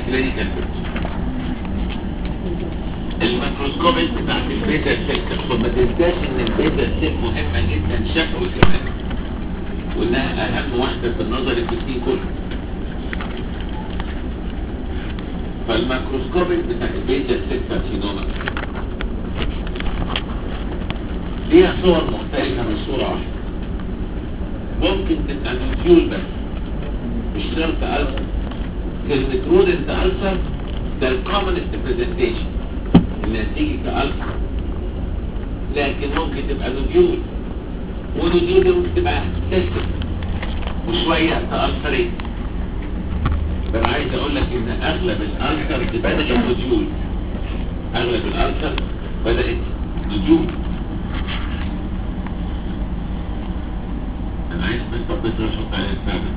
كلينيكال بيكتشر. الميكروسكوبيك بتاعت البيتا سيل تحصل. ما تنساش ان البيتا سيل مهمة جدا شكوى كمان، وانها اهم واحدة في النظر في الدين كله. فالميكروسكوبيك بتاعت البيتا سيل كارسينوما ليها صور مختلفة من صورة واحدة. ممكن تبقى نوديول بس مش شرط ألسر. كلمة رودنت ألسر ده الكومنست بريزنتيشن النتيجة كألسر، لكن ممكن تبقى نوديول، ونوديول دي ممكن تبقى سيستم وشوية تألسرين. فأنا عايز أقول لك إن أغلب الألسر بدأت نوديول، أغلب الألسر بدأت نوديول. أنا عايز بس ربنا يحط عليها الثابت.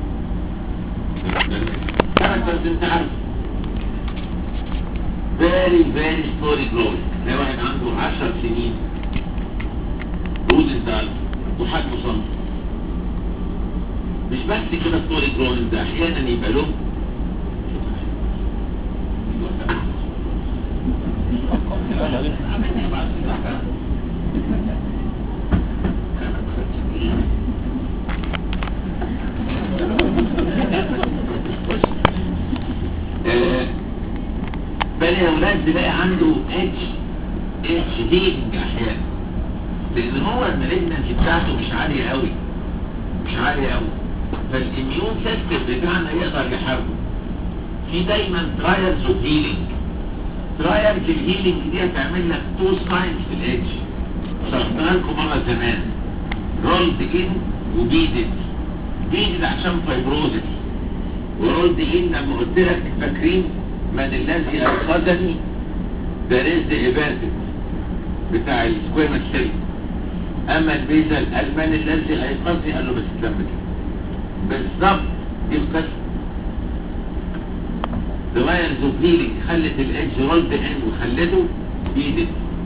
انت عارف very slowly growing. ده واحد عنده 10 سنين رودنت ألسر وحجمه صنف. مش بس كده slowly growing، ده احيانا يبقى له بل يا ولاد تلاقي عنده اتش هيلينج احيانا، لان هو المالجنسي بتاعته مش عاليه قوي، فالاميون سيستم بتاعنا يقدر يحاربه. في دايما ترايلز اوف هيلينج. ترايلز الهيلينج دي هتعمل لك تو ساينز في الاتش، شرحتها لكم مره زمان. رولد ان وبيدد عشان فايبروزس، ورولد ان لما قلت لك فاكرين من الذي أنقذني ده رزق إبادة بتاع السكويمة سيل. أما البيزل قال من الذي أيقظني، قال له بس اتلم كده بالظبط. دي القصة. دواير زوفيلي خلت الإدج رولد إن وخلته بيدت.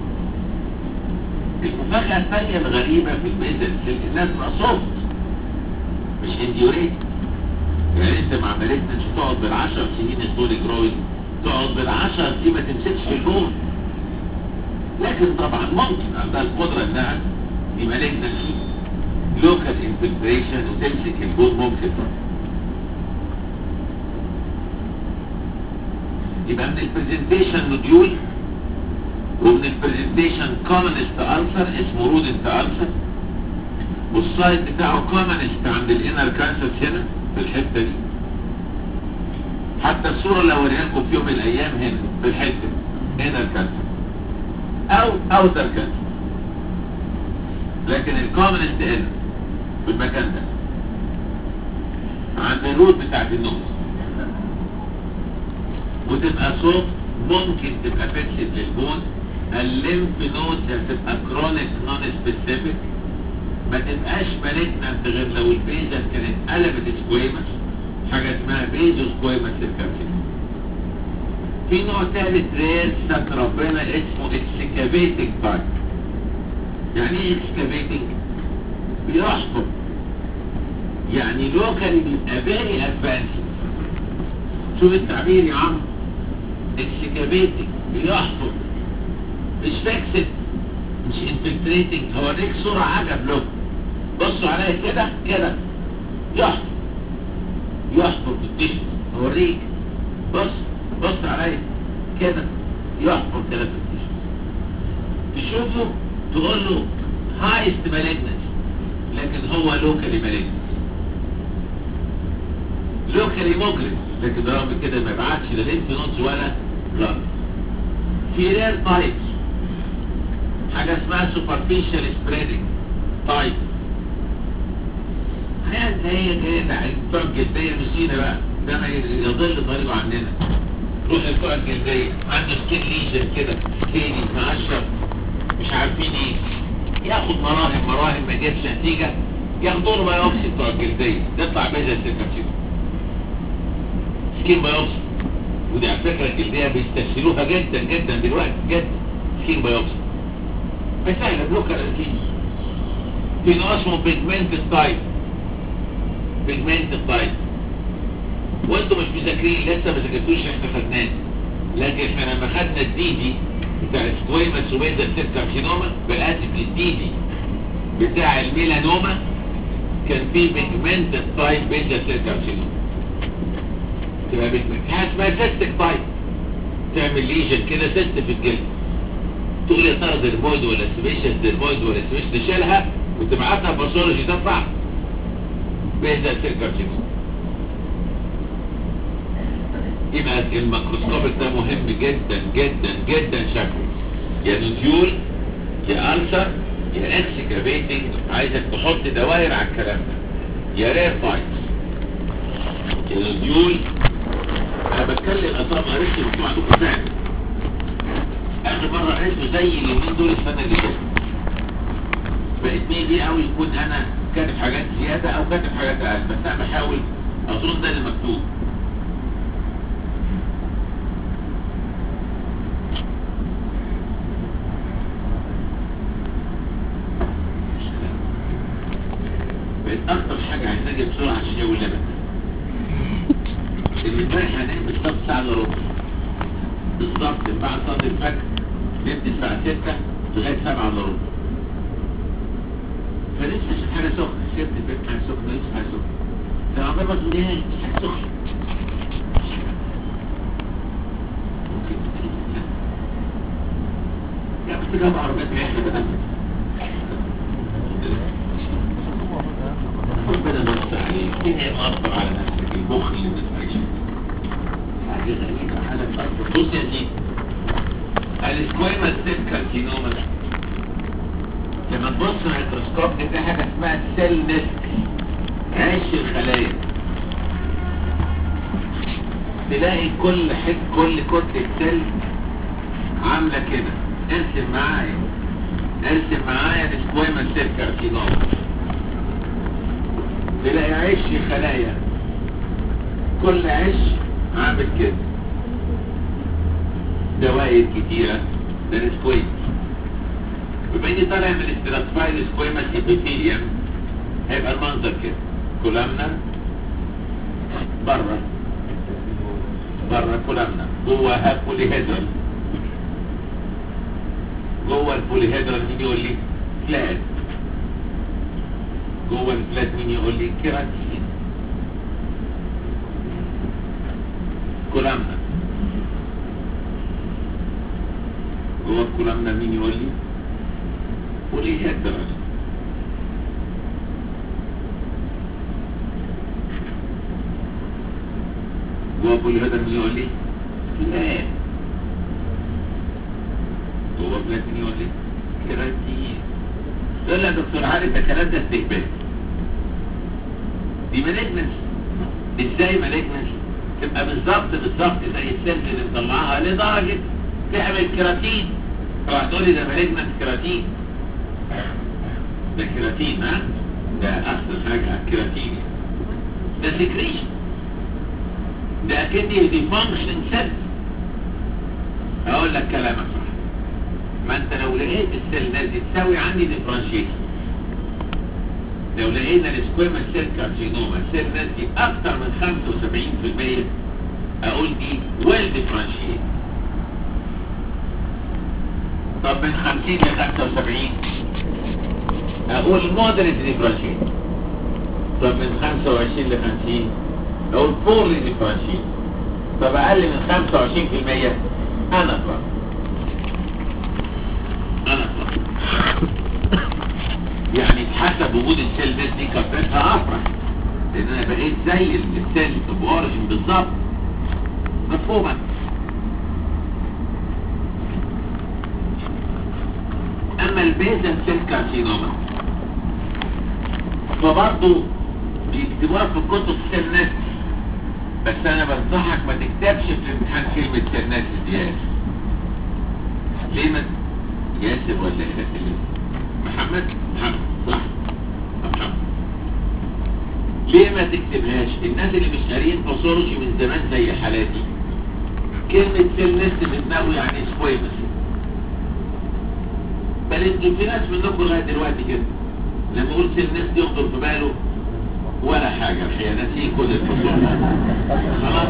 المفاجأة الثانية الغريبة في البيزل سيل الناس صوت مش انديوريت. يعني انت مع عملتنا مش تقعد بال10 سنين ستوري جروينج، تقعد بال10 سنين ما تمسكش في البون. لكن طبعا ممكن عندها القدرة انها يبقى لجنة لوكال انفلتريشن وتمسك البون. ممكن يبقى من البرزنتيشن نوديول، ومن البرزنتيشن كومنست ألسر اسمه رودنت ألسر، والسايد بتاعه كومنست عند الانر كانسس هنا في الحتة دي. حتى الصورة اللي هوريها لكم في يوم من الايام هنا في الحتة انر كانسس او اوتر كانسس، لكن الكومنست هنا في المكان ده عند الروت بتاعت النوز. وتبقى صوت ممكن تبقى فيكسد للبون. الليمف نود هتبقى كرونيك نون سبيسيفيك، ما تبقاش مالجنانت غير لو البيزل كانت قلبت سكويمس، حاجه اسمها بيزو سكويمس الكارسينوما. في نوع ثالث رير ستر ربنا اسمه اكسكافيتنج تايب. يعني ايه اكسكافيتنج؟ بيحفر، يعني لوكالي بيبقى فيري ادفانسد. شوف التعبير يا عم، اكسكافيتنج بيحفر مش فيكسد مش انفلتريتنج. هوريك صورة عجب له، بصوا عليا كده كده يحفر في التشت. هوريك، بص عليا كده يحفر كده في التشت. تشوفه تقول له هايست مالجنس، لكن هو لوكالي مالجنس، لوكالي مجرم، لكن رغم كده ما يبعتش لا لينف نودز ولا بلاد. في رير تايبس حاجة اسمها superficial spreading طيب. هي جاية بتوع الجلدية مشينا بقى، ده ما يضل طريقه عننا. روح لبتوع الجلدية عنده سكين ليجن كده سكيني مقشر مش عارفين ايه، ياخد مراهم ما جابش نتيجة، ياخدوا له بايوبسي بتوع الجلدية تطلع بيزا سيركاتيوم سكين بايوبسي. ودي على فكرة الجلدية بيستسهلوها جدا جدا دلوقتي جدا. سكين بايوبسي سهلة بلوكال الكيس. في نوع اسمه بيجمنت تايب. وانتم مش مذاكرين لسه، ما ذاكرتوش احنا خدناه، لكن احنا لما خدنا الديدي بتاع السكويمس وبيزل سيل كارسينوما، بالاسف الديدي بتاع الميلانوما كان فيه بيجمنتد تايب بيزل سيل كارسينوما، تبقى بيجمنتد حاجه اسمها سيستيك تايب، تعمل ليجن كده سيست في الجلد، تقول يا ترى ديرمويد ولا سبيشال، ديرمويد ولا سبيشال، تشيلها وتبعتها باثولوجي تطلع بيزل سيل كارسينوما. يبقى الميكروسكوب ده مهم جدا جدا جدا شكله، يا نوديول يا ألسر يا اكسكافيتنج، عايزك تحط دوائر على الكلام ده، يا رير فايتس يا نوديول. انا بتكلم اصلا ما قريتش مكتوب عندكم فعلا، اخر مره قريته زي اليومين دول السنه اللي فاتت، بقت ميلي قوي يكون انا كاتب حاجات زياده او كاتب حاجات اقل، بس انا بحاول اظن ده اللي مكتوب. بقت اكتر حاجه عايز اجي بسرعه عشان جو اللبن. امبارح هنام بالظبط ساعه الا ربع بالظبط، من بعد صلاه الفجر نمت الساعه 6 لغايه 7 الا ربع، فلسه عشان حاجه سخنه، شربت البيت حاجه سخنه، لسه حاجه سخنه، فعمال ما تقوليهاش حاجه سخنه. ممكن لا بس جاب عربيات ريحه بدل ربنا نص عليك، الدنيا مقطر على نفسك، المخ اللي الناس عايشه حاجه غريبه، حاجه مقطر. بص يا سيدي، السكويمس سيل كارسينوما لما تبص على الميكروسكوب تلاقي حاجه اسمها سيل نست، عش الخلايا، تلاقي كل كتله سيل عامله كده. ارسم معايا السكويمس سيل كارسينوما، تلاقي عش خلايا، كل عش عامل كده دوائر كتيرة، ده السكويمس. بما اني طالع من الاستراتيفايد سكويمس ابيثيليوم هيبقى المنظر كده، كولامنر بره كولامنر، جواها بوليهيدرال، جوه البوليهيدرال مين يقول لي؟ فلات، جوه الفلات مين يقول لي؟ كيراتين. كولامنر جوه الكولامنر مين يقول لي؟ بوليهيدرال. جوه بوليهيدرال مين يقول لي؟ فلات. جوه فلات مين يقول لي؟ كيراتين. يقول لك دكتور علي ده الكلام ده استهبال، دي مالجنس. ازاي مالجنس؟ تبقى بالظبط زي السيلز اللي مطلعها لدرجه تعمل كيراتين، اوعى تقولي ده مالجنس كيراتين، ده كيراتين، ها ده احسن حاجه الكيراتين، ده سكريشن، ده اكني دي فانكشن سيل. اقول لك كلامك صح، ما انت لو لقيت السيل دي تساوي عندي ديفرنشيشن، لو لقينا السكويمس سيل كارسينوما السيل دي اكتر من 75% اقول دي ويل ديفرنشيت. طب من 50 ل 75 اقول مودريت ديفرنشيت. طب من 25 ل 50 اقول بورلي ديفرنشيت. طب اقل من 25% انا اطلع يعني حسب وجود السيل دي كثرتها افرح، لان انا بقيت زي السيل بأوريجين بالظبط. مفهومه؟ اما البيزل سيل كارسينوما فبرضه بيكتبوها في الكتب سيل نست، بس انا بنصحك ما تكتبش في الامتحان كلمه سيل نست دي. ليه؟ ياسر ولا ياسر؟ محمد صح محمد. ليه ما تكتبهاش؟ الناس اللي مش قاريين باثولوجي من زمان زي حالاتي كلمة سيل نست في دماغه يعني سكويمس، بل انتوا في ناس منكم لغاية دلوقتي كده لما اقول سيل نست يخطر في باله ولا حاجة الحقيقة، نسيه كل الفصول خلاص.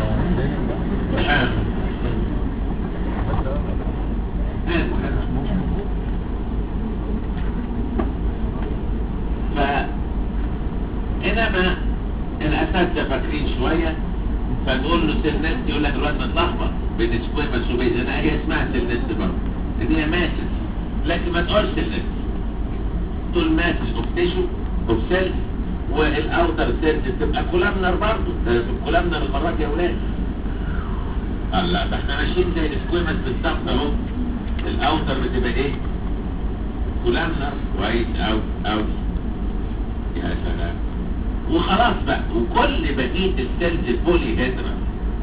فإنما الأساتذة فاكرين شوية، فنقول له سيلنست، يقول لك الواد متلخبط بين سكويمس وبيز، انا هي اسمها سيلنست برضه ان هي ماسس، لكن ما تقولش سيلنست، تقول ماسس اوف تيشو اوف سيلز، والاوتر سيلز بتبقى كولامنر برضه، ده كولامنر المرات يا ولاد. لا ده احنا ماشيين زي السكويمس بالظبط اهو، الاوتر بتبقى ايه؟ كولامنر كويس اوت يا سلام، وخلاص بقى، وكل بقيه السيلز بولي هيدرال.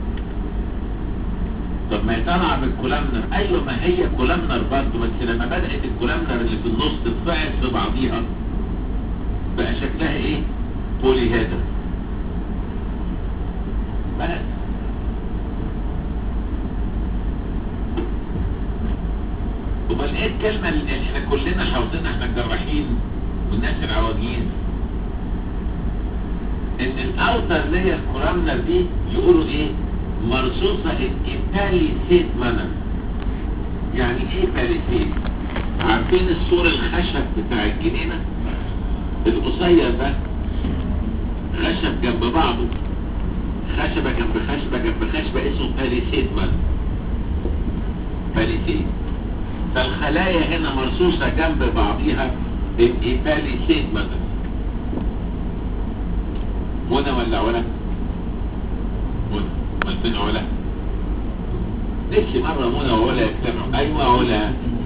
طب ما هي طالعه بالكولامنر، ايوه ما هي كولامنر برضه، بس لما بدات الكولامنر اللي في النص تتفاعل في بعضيها بقى شكلها ايه؟ بولي هيدرال. بس امال ايه الكلمه اللي احنا كلنا حافظينها، احنا الجراحين والناس العواجيز، ان الاوتر لير كولامنر دي يقولوا ايه؟ مرصوصه الباليسيد مانر. يعني ايه باليسيد؟ عارفين السور الخشب بتاع الجنينه القصير ده، خشب جنب بعضه، خشبه جنب خشبه جنب خشبه، اسمه باليسيد مانر. باليسيد، فالخلايا هنا مرصوصه جنب بعضيها بالباليسيد مانر. منى ولا علا؟ منى، امال فين علا؟ نفسي مرة منى وعلا يجتمعوا. ايوه علا،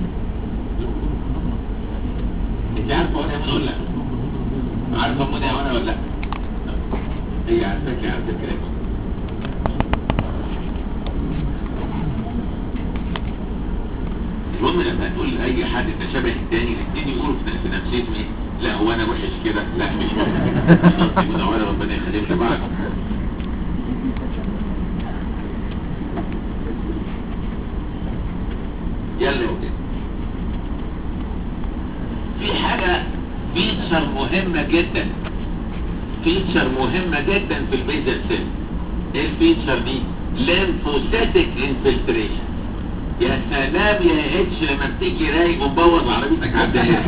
انت عارفة منى ولا لا؟ عارفة منى ولا لا؟ هي عارفاك على فكرة. المهم لما تقول لأي حد انت شبه التاني، الاثنين يقولوا في نفسيتهم ايه؟ لا هو انا وحش كده، لا مش ممكن، منى ولا ربنا يخليهم لبعض. يلا يا ولاد، في حاجة فيتشر مهمة جدا، فيتشر مهمة جدا في البيزل سيل. ايه الفيتشر دي؟ ليمفوسيتك انفلتريشن. يا سلام يا اتش لما بتيجي رايق ومبوظ عربيتك على الدائرة.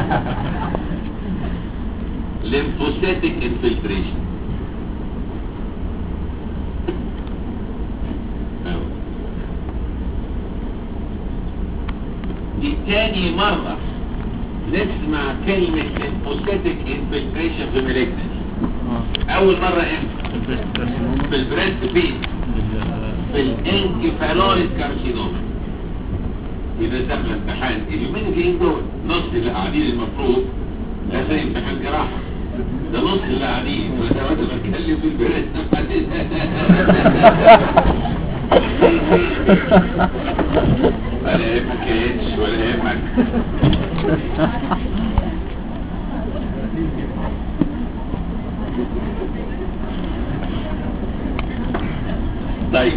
ليمفوسيتك انفلتريشن. دي تاني مرة نسمع كلمة ليمفوسيتك انفلتريشن في مالجنس. أول مرة امتى؟ في البريست فين؟ في الانكفالويد كارسينوما. إذا دخل امتحان اليومين الجايين دول، نص اللي قاعدين المفروض لا زي امتحان جراحة، ده نص اللي قاعدين، وده واد بتكلم في البريست. ولا يهمك يا اتش، ولا يهمك. طيب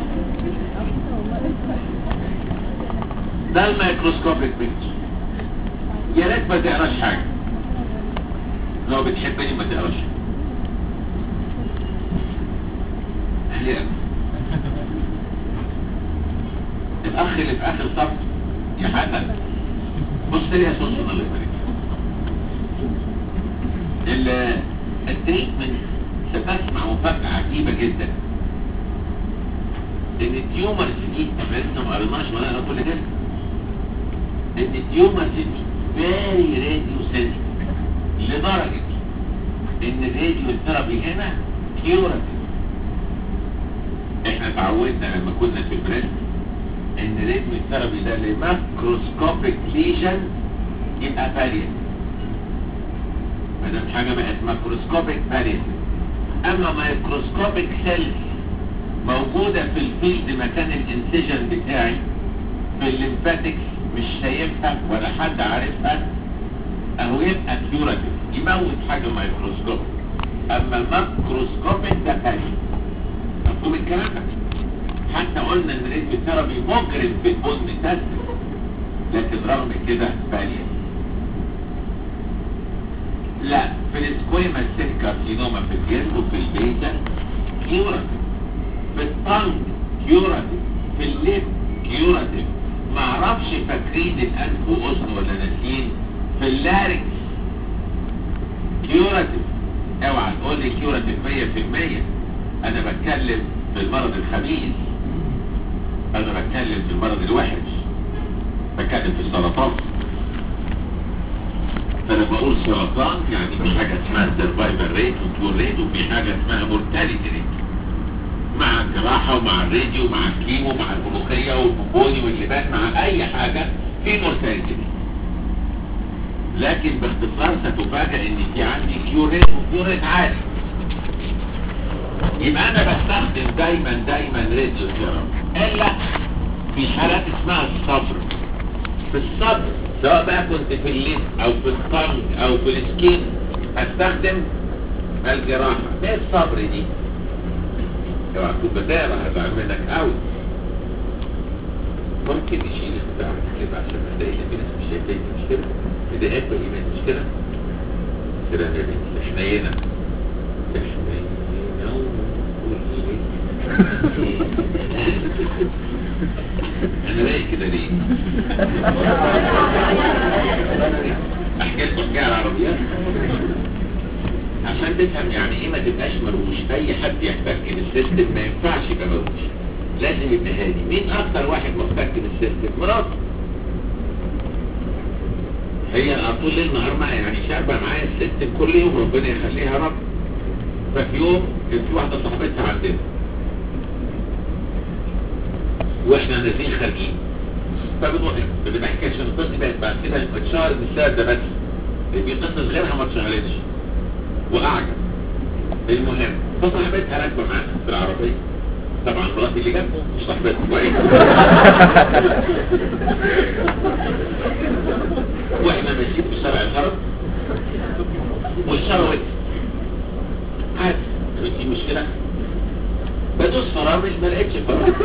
ده الميكروسكوبيك بيكتشر. يا ريت ما تقراش حاجه، لو بتحبني ما تقراش. احيانا الاخ اللي في اخر صف يا حسن بص لي يا سوسن الله يبارك. التريتمنت ستسمع مفاجأة عجيبة جدا، ان التيومرز دي احنا لسه ما قريناش ولا انا كل ده، ان التيومرز دي فيري راديو سنسيتيف لدرجة ان الراديو ثيرابي هنا كيوراتيف. احنا اتعودنا لما كنا في البريست ان الراديو ثيرابي ده لماكروسكوبيك ليجن يبقى باليت، مادام حاجة بقت ماكروسكوبيك باليت. اما مايكروسكوبيك سيلز موجودة في الفيلد مكان الانسجن بتاعي في الليمفاتكس مش شايفها ولا حد عارفها، اهو يبقى كيوراتيف يموت حاجة مايكروسكوبيك. اما ماكروسكوبيك ده باليت. مفهوم الكلام ده؟ حتى قلنا ان الراديو ثيرابي مجرم في البون ميتاستاسيس، لكن رغم كده باليت. لا، في السكويما سيل كارسينوما في الجلد وفي البيتا كيوراتيف، في الطنج كيوراتيف، في الليب كيوراتيف. معرفش فاكرين الانف واذن ولا ناسيين؟ في اللاركس كيوراتيف. اوعى تقول لي كيوراتيف 100%. انا بتكلم في المرض الخبيث، انا بتكلم في المرض الوحش، بتكلم في السرطان. فانا بقول سرطان يعني في حاجه اسمها سرفايفل ريت وكيور ريت، وفي حاجه اسمها مورتاليتي ريت، مع الجراحه ومع الراديو ومع الكيمو ومع الملوخيه والبوني واللبان، مع اي حاجه في مورتاليتي ريت. لكن باختصار ستفاجئ ان في عندي كيور ريت وكيور ريت عالي. يبقى انا بستخدم دايما راديو ثيرابي، الا في حالات اسمها الصبر. في الصبر سواء بقى كنت في الليد او في الطنج او في السكين هستخدم الجراحة. ايه الصبر دي؟ اوعى تكون بتقرا هزعل منك قوي. ممكن نشيل بتاعك كده عشان نلاقي في ناس مش شايفين، مش كده؟ بدايات بهيمات مش كده؟ كده يا بنتي حنينة انا رايق كده ليه؟ احكي لكم حكايه على العربيات عشان تفهم يعني ايه ما تبقاش مروش. اي حد يحتك بالسيستم ما ينفعش يبقى مروش، لازم يبقى هادي. مين اكتر واحد محتك بالسيستم؟ مراته. هي طول الليل نهار معايا، يعني شاربه معايا السيستم كل يوم، ربنا يخليها رب. ففي يوم كانت في واحده صاحبتها عندنا واحنا نازلين خارجين، فبنوقف بنحكي عشان القصه بقت بعد كده اتشهرت بالسبب ده بس، اللي بيقصص غيرها ما اتشهرتش واعجب. المهم فصاحبتها راكبه معانا في العربيه، طبعا مراتي اللي جنبه مش صاحبتها كويس. واحنا ماشيين في شارع الهرم والشارع وقف عادي، في مشكله؟ بدوس فرامل ما لقيتش فرامل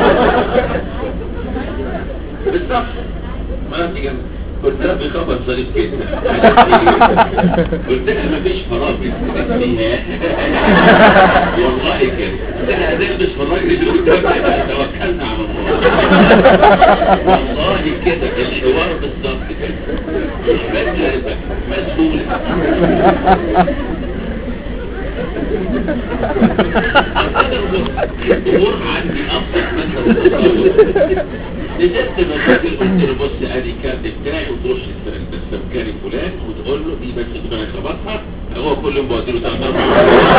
بالظبط. مراتي جنبي قلت لها في خبر ظريف جدا، قلت لها مفيش فرامل والله كده. قلت لها هنلبس في الراجل اللي قدامنا توكلنا على الله. والله كده الحوار بالظبط كده، بس مسؤولة. الامور عندي ابسط من التصور. نزلت للراجل قلت له بص ادي كارت بتاعي، وتروح للسمكري فلان وتقول له دي بس تبقى خبطها. هو كل يوم بودي له 3 4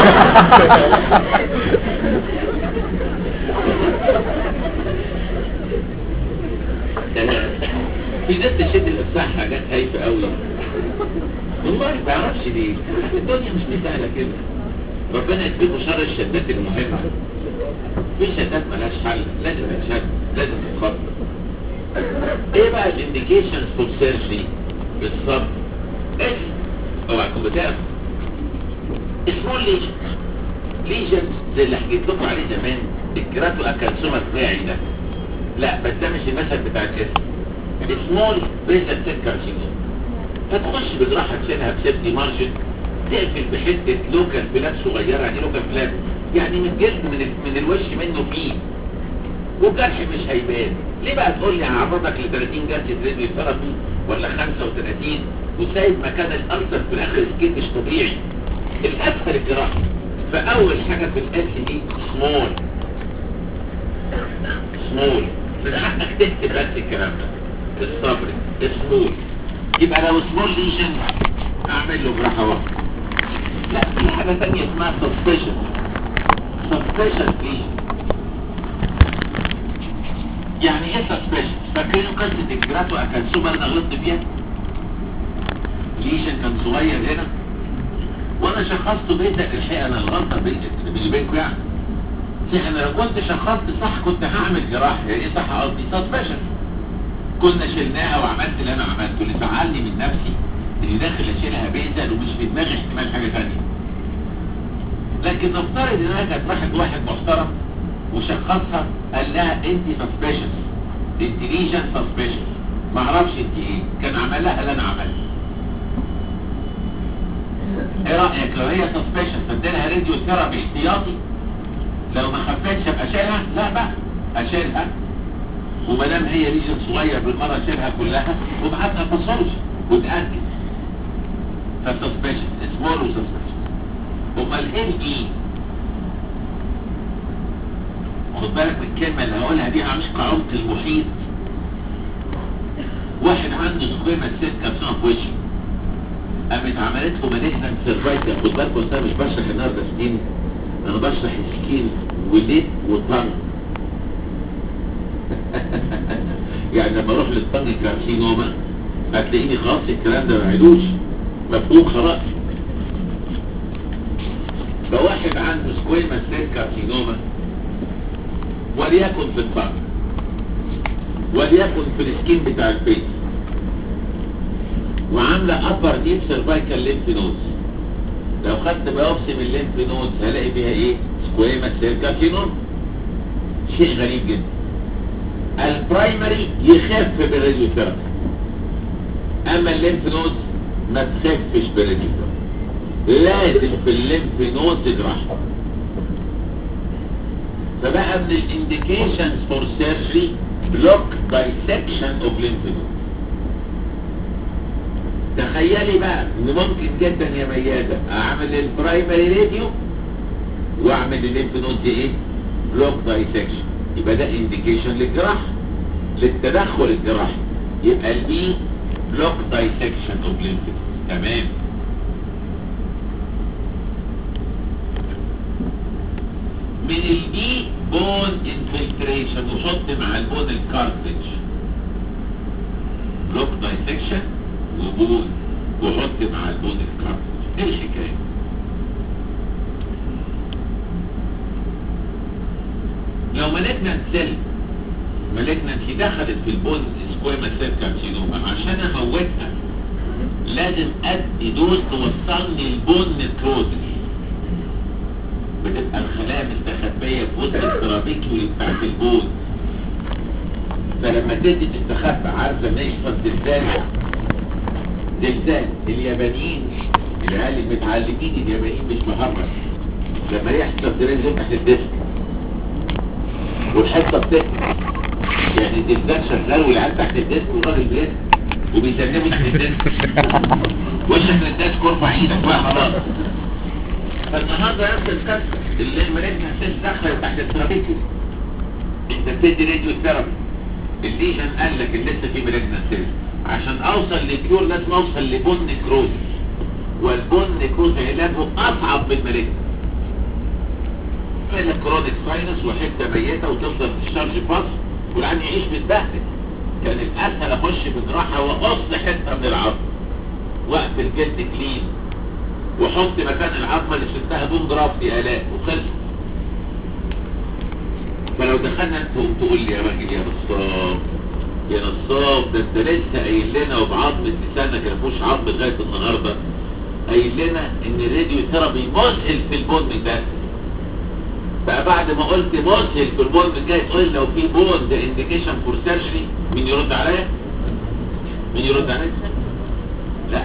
في ناس تشد الافساح حاجات هايفه قوي والله ما بعرفش ليه. الدنيا مش سهله كده، ربنا يكفيكوا شر الشدات المهمه. في شدات ملهاش حل، لازم تتشد، لازم تتخطط. ايه بقى الانديكيشنز فور سيرجري بالظبط؟ اوعى تكون بتعرف سمول ليجن زي اللي حكيت لكم عليه زمان، الكراتو اكالسوما بتاعي ده. لا بس ده مش المثل بتاع الجسم. سمول بيزل سيل كارسينوما، هتخش بجراحه تشيلها بسيفتي مارجن، تقفل بحته لوكال فلاب صغيره. يعني لوكال فلاب يعني من جلد من الوش منه فيه، والجرح مش هيبان. ليه بقى تقول لي هعرضك ل 30 جلسه راديو ثيرابي ولا 35 وسايب مكان الالسر في الاخر سكين مش طبيعي؟ الاسهل الجراحه. فاول حاجه في الاس دي سمول. من حقك تكتب بس الكلام ده بالصبر. سمول يبقى لو سمول ليجن اعمل له جراحه واحده. لا في حاجه ثانيه اسمها سسبشن ليجن. يعني ايه سسبشن؟ فاكرين قصه الجراتو اكالسوما اللي انا غلطت فيها؟ ليجن كان صغير هنا وانا شخصته بيتك. الحقيقه انا الغلطه بيني وبينكم يعني. انا لو كنت شخصت صح كنت هعمل جراحه. يعني ايه صح قصدي؟ سسبشن. كنا شلناها وعملت اللي انا عملته. اللي زعلني من نفسي اللي داخل اشيلها بيزل ومش في دماغي احتمال حاجه ثانيه. لكن نفترض انها كانت واحد محترم وشخصها قال لها انت سسبشن، انت ليجن سسبشن، ما اعرفش انت ايه، كان عملها اللي انا عملته. ايه رايك لو هي سسبشن فاديلها راديو ثيرابي احتياطي؟ لو ما خفتش ابقى اشيلها؟ لا بقى اشيلها، وما دام هي ليجن صغير بالمره اشيلها كلها وابعتها باثولوجي وتاكد. فسسبشن سمول وسسبشن. امال ايه الايه؟ خد بالك من الكلمه اللي هقولها دي، عميق عمق المحيط. واحد عنده سكويمة سكه في وشه، قامت عملت له مالجنت سيرفايكال. خد بالكم انا مش بشرح النهارده سكين، انا بشرح سكين وليد وطن. يعني لما اروح للطن كارسينوما هتلاقيني خلاص الكلام ده ما بعيدوش، مفهوم خلاص. فواحد عنده سكويمة سيل كارسينوما وليكن في الطن وليكن في السكين بتاع البيت، وعامله ابر ديب سيرفايكال ليمف نودز. لو خدت بايوبسي من الليمف نودز هلاقي فيها ايه؟ سكويمة سيل كارسينوما. شيء غريب جدا. البرايمري يخف بالراديوثيرابي، اما الليمف نودز ما تخفش بالراديوثيرابي. لازم في الليمف نودز جراحه. فبقى من الانديكيشنز فور سيرجري بلوك دايسكشن اوف ليمف نودز. تخيلي بقى ان ممكن جدا يا ميادة اعمل البرايمري راديو واعمل الليمف نودز ايه؟ بلوك دايسكشن. يبقى ده انديكيشن للجراحه، للتدخل الجراحي. يبقى البي بلوك دايسكشن اوف ليمف نودز. تمام. من البي بون انفلتريشن، وحط مع البون الكارتج. بلوك دايسكشن وبون، وحط مع البون الكارتج. ايه الحكايه؟ لو مالجنانسي دخلت في البون سكويما سيل كارسينوما، عشان اموتها لازم ادي دوز توصلني البون نكروزس. بتبقى الخلايا مستخبيه في وسط الترابيكيولي بتاعت البون، فلما تدي تستخبى. عارف لما يحصل زلزال اليابانيين، العيال المتعلمين اليابانيين مش مهرج، لما يحصل زلزال تحت الديسك والحته بتقفل، يعني الزلزال شغال والعيال تحت الديسك والراجل بيسكت وبيسلموا تحت الديسك. وشك للديسك وارفع ايدك بقى خلاص. فالنهارده نفس القصه، اللي المالجنت سيل دخلت تحت الترابيكيولي، انت بتدي راديو ثيرابي. الليجن قال لك ان لسه في مالجنت سيل، عشان اوصل لكيور لازم اوصل لبون نكروز، والبون نكروز علاجه اصعب من المالجنت. يعمل لك كرونيك ساينس وحته ميته وتفضل تشارج باص والعين يعيش متبهدل. كان الاسهل اخش في جراحه واقص حته من العظم واقفل الجلد كلين وحط مكان العظمه اللي شلتها بوم جرافت الاف وخلص. فلو دخلنا انت تقول لي يا راجل يا نصاب يا نصاب، ده انت لسه قايل لنا وبعظمه لسانك ما فيهوش عظم لغايه النهارده، قايل لنا ان الراديو ثيرابي مذهل في البون ده. بقى بعد ما قلت مذهل في البون جاي تقول لو في بون ده انديكيشن فور سيرجري. مين يرد عليا؟ مين يرد عليا؟ لا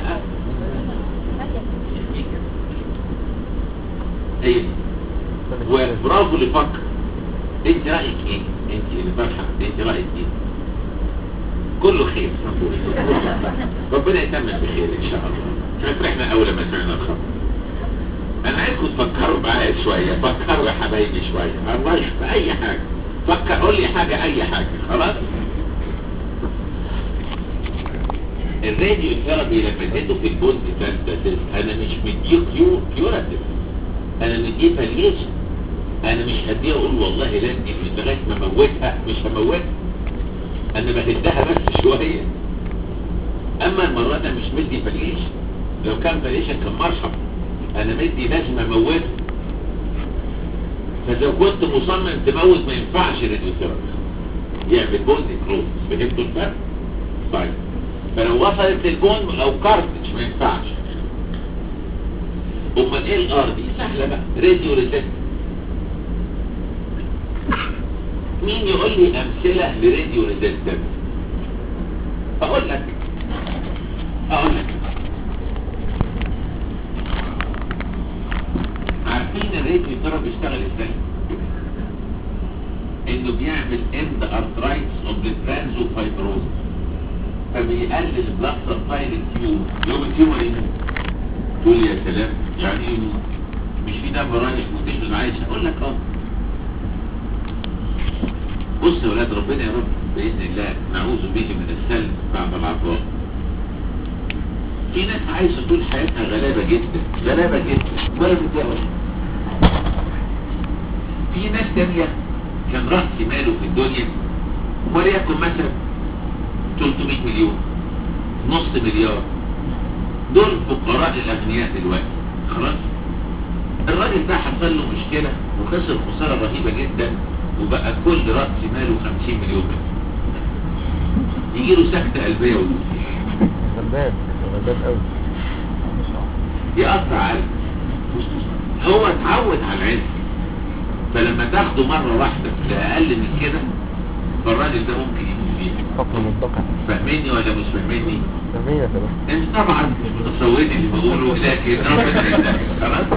ايه، وبرافو اللي فكر. انت رايك ايه؟ انت اللي فرحه، انت رايك ايه؟ كله خير. ربنا يتمم بخير ان شاء الله. فرحنا اول ما سمعنا الخبر. انا عايزكم تفكروا معايا شويه، فكروا يا حبايبي شويه، الله يشفى اي حاجه. فكر، قول لي حاجه، اي حاجه، خلاص. الراديو ثيرابي لما اديته في البون ميتاستاسيس انا مش مديه كيوراتيف، انا مديه باليشن. انا مش هديه اقول والله لازم لغايه ما اموتها، مش هموتها، انا بهدها بس شويه. اما المره ده مش مدي باليشن، لو كان باليشن كان مرحب، انا مدي لازم اموتها. فلو كنت مصمم تموت ما ينفعش الراديوثيرابي، يعمل بون نكروز. فهمتوا الفرق؟ طيب فلو وصلت للبون او كارتج ما ينفعش. امال ايه الار دي؟ سهله بقى، راديو ريزيست. مين يقول لي امثله لراديو ريزيستنس؟ اقول لك بيشتغل ازاي؟ انه بيعمل اند ارترايتس اوبليترانز وفايبروز، فبيقلل البلاد سبلاي للتيومر، يوم التيومر يموت. تقول يا سلام، يعني ايه يموت؟ مش في دم رايح وتشمل عايش؟ اقول لك بص يا ولاد ربنا يا رب باذن الله نعوذ به من السلب بعد العطاء. في ناس عايشه طول حياتها غلابه جدا غلابه جدا ولا بتتجوز. في ناس تانية كان رأس ماله في الدنيا وليكن مثلا 300 مليون، نص مليار، دول فقراء الاغنياء دلوقتي. خلاص الراجل ده حصل له مشكله وخسر خساره رهيبه جدا، وبقى كل رأس ماله 50 مليون بس. يجي له سكتة قلبية غلبان قوي، يقطع علم. هو اتعود على العلم، فلما تاخده مرة واحدة لأقل من كده فالراجل ده ممكن يموت فيها. فقر مطلقا. فاهميني ولا مش فاهميني؟ فاهمين يا سلام. انت طبعا مش متصورين اللي بقوله، لكن ربنا يهداك. خلاص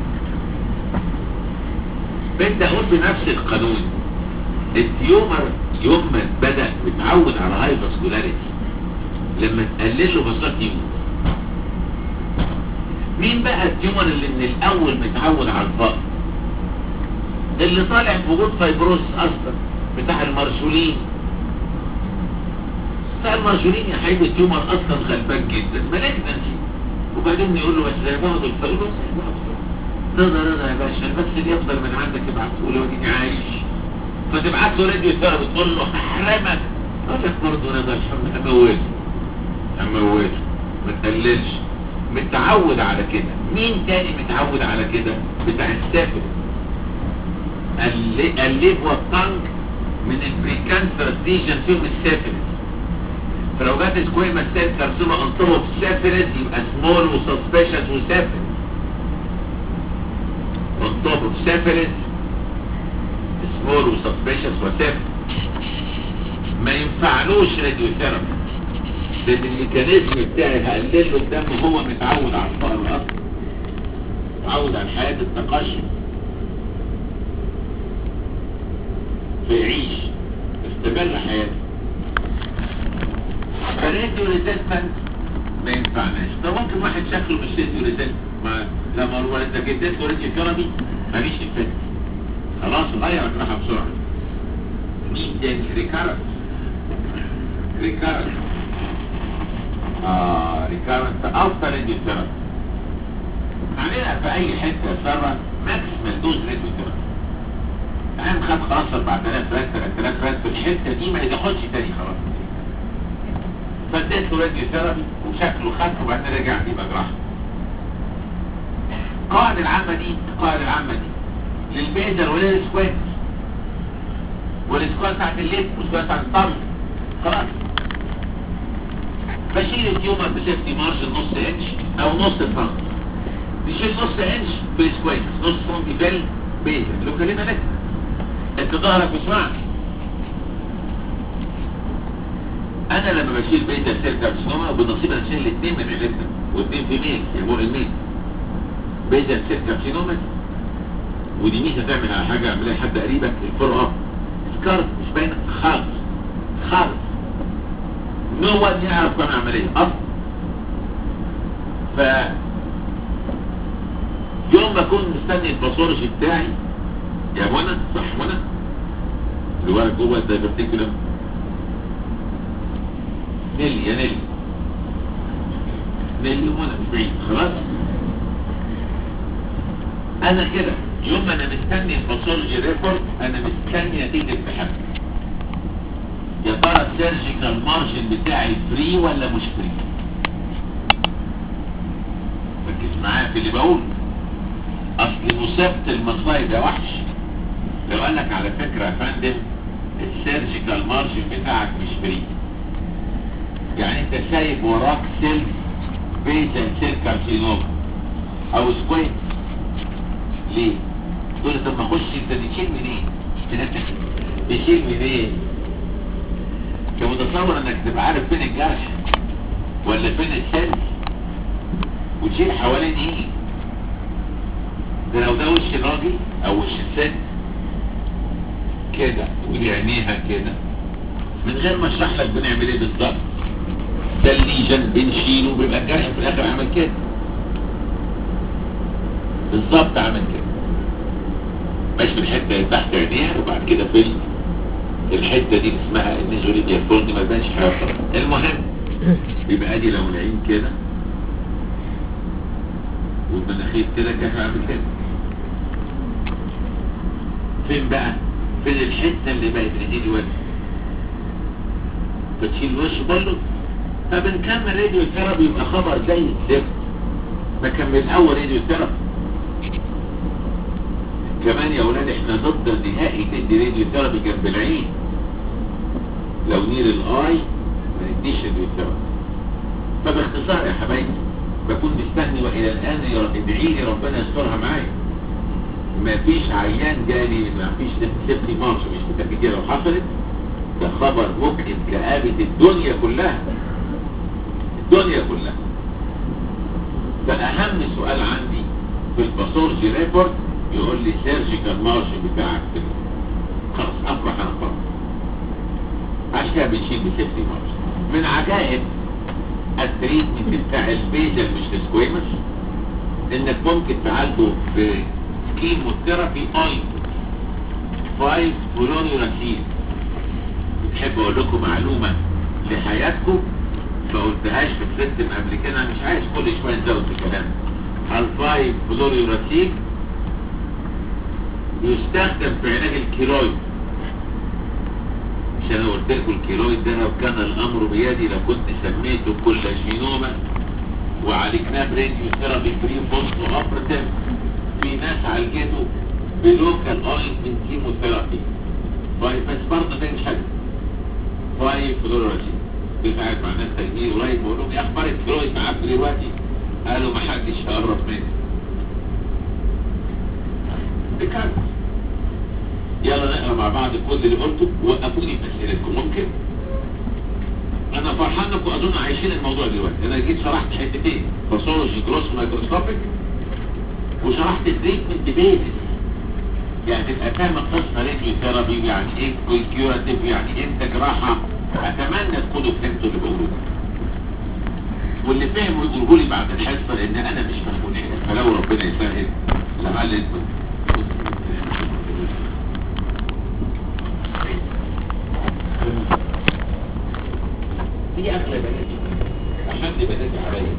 بدي اقول بنفس القانون. التيومر يوم ما بدأ متعود على هاي فاسكولاريتي، لما تقلل له بساط يموت. مين بقى التيومر اللي من الاول متعود على الفقر، اللي طالع في وجود فايبروس اصلا بتاع المرسولين؟ بتاع المرسولين يا حبيبي التيومر اصلا غلبان جدا مالجنسي، وبعدين يقول له بس زي بعض الفايبروس رضا يا باشا، بس اللي يفضل من عندك ابعته له وديني عايش. فتبعت له راديو ثيرابي تقول له هحرمك، قال لك برضه رضا الحمد اموته ما تقللش. متعود على كده. مين تاني متعود على كده؟ بتاع السافل الليف والطنج من البريكانسر ليجن فيهم السافلس. فلو جات سكويما سيل كارسوما انطبق السافلس يبقى سمول وسسبيشس وسافلس. انطبق سافلس سمول وسسبيشس وسافلس. ما ينفعلوش راديو ثيرابي، لان الميكانيزم بتاعي هقلل له الدم، هو متعود على الفقر اصلا، متعود على حياه التقشف، فيعيش استمر حياته. فالراديو ريزيستنت ما ينفعناش. طب ممكن واحد شكله مش راديو ريزيستنت، لما هو انت جددت له راديو ثيرابي مفيش افكت، خلاص غير راحه بسرعه. مين تاني؟ ريكارنت ريكارنت افتر راديو ثيرابي. علينا في اي حته سره ماكسيمال دوز راديو ثيرابي. العام خد خلاص 4000 رات 3000 رات في الحته دي ما يدخلش تاني خلاص. فاديت له راديو ثيرابي وشكله خف وبعدين رجع يبقى جراحه. القاعده العامه دي للبيزر وللسكوات والسكوات بتاعت الليف والسكوات بتاعت الطرف. خلاص بشيل التيومر بسيفتي مارجن نص انش او نص سم. بشيل نص انش في سكويت، نص سم في البيزر. لو كلمه لك انت ظهرك مش معك. انا لما بشيل بيزر سيل كارسينوما وبالنصيب انا شايل الاثنين من عيلتنا واثنين في ميل يبقوا الميل بيزر سيل كارسينوما. ودي ميزه تعمل على حاجه اعملها لحد قريبك الفرقه سكارت مش باينه خالص نو وان يعرف كم عمليه اصلا. ف يوم ما اكون مستني الباثولوجي بتاعي يا منى، صح منى اللي ورا جوه ده بارتيكولم نيلي، يا نيلي ومنى مش بعيد. خلاص انا كده يوم ما انا مستني الباثولوجي ريبورت انا مستني نتيجه الامتحان. يا ترى السيرجيكال مارجن بتاعي فري ولا مش فري؟ ركز معايا في اللي بقوله، اصل مصيبه المصايب يا وحش لو قال لك على فكره يا فندم السيرجيكال مارجن بتاعك مش فري، يعني انت سايب وراك سيل بيزل سيل كارسينوما او سكويت. ليه؟ تقول لي طب ما اخش انت بتشيل منين؟ بتشيل منين؟ انت متصور انك تبقى عارف فين الجرح ولا فين السيل وتشيل حوالين ايه؟ ده لو ده وش الراجل او الست كده ودي عينيها كده، من غير ما اشرح لك بنعمل ايه بالظبط. ده الليجن بنشيله بيبقى الجرح في الاخر عمل كده بالظبط، عمل كده ماشي في الحته اللي تحت عينيها، وبعد كده في الحته دي اسمها النيزوليبيا فولد ما تبانش حاجه خالص. المهم بيبقى ادي لو العين كده والمناخير كده كده عامل كده. فين بقى؟ فين الحته اللي بقت ايدي وجه بتشيل الوش كله. فبنكمل راديو ثيرابي، يبقى خبر زي الزفت. بكمل اول راديو ثيرابي. كمان يا اولاد احنا ضد النهائي تدي راديو ثيرابي جنب العين. لو نير الاي ما نديش راديو ثيرابي. فباختصار يا حبايبي بكون مستني والى الان ادعي لي ربنا يسترها معايا. ما فيش عيان جالي، ما فيش سيفتي مارش مش متأكد. لو حصلت ده خبر ممكن كآبة الدنيا كلها، الدنيا كلها. فأهم سؤال عندي في الباثولوجي ريبورت يقول لي سيرجيكال مارش بتاعك خلاص أفرح أنا خلاص. عشان كده بنشيل بسيفتي مارش. من عجائب التريتمنت بتاع البيزل مش السكويمس انك ممكن تعالجه بكيموثيرابي اي 5 فلوريوراسيل. بتحب اقول لكم معلومه لحياتكم ما قلتهاش في السيستم قبل كده، مش عايز كل شويه نزود في الكلام. ال5 فلوريوراسيل يستخدم في علاج الكيرويد. مش انا قلت لكم الكيرويد ده لو كان الامر بيدي لو كنت سميته كولاجينوما وعالجناه براديو ثيرابي فري بوست اوبرتيف. في ناس عالجته بلوكال اوينتمنت كيموثيرابي. بس برضه ده مش حاجه. 5 فلوريوراسيل بتاعت مع ناس تانيين قريب بقول لهم ايه اخبار الكيرويد معاكم دلوقتي؟ قالوا ما حدش هيقرب مني. بكام؟ يلا نقرا مع بعض كل اللي قلته ووقفوني باسئلتكم ممكن؟ انا فرحان انكم اظن عايشين الموضوع دلوقتي. انا جيت شرحت حتتين، باثولوجي جروس مايكروسكوبيك، وشرحت التريتمنت بيزس. يعني تبقى فاهم القصه راديو ثيرابي يعني ايه كيوراتيف يعني امتى جراحه. اتمنى تكونوا فهمتوا اللي بقوله. واللي فهموا يقولوا لي بعد الحصه لان انا مش فاهمون حاجه، فلو ربنا يسهل لعل انتم دي اغلى بناتي احد بناتي عليا.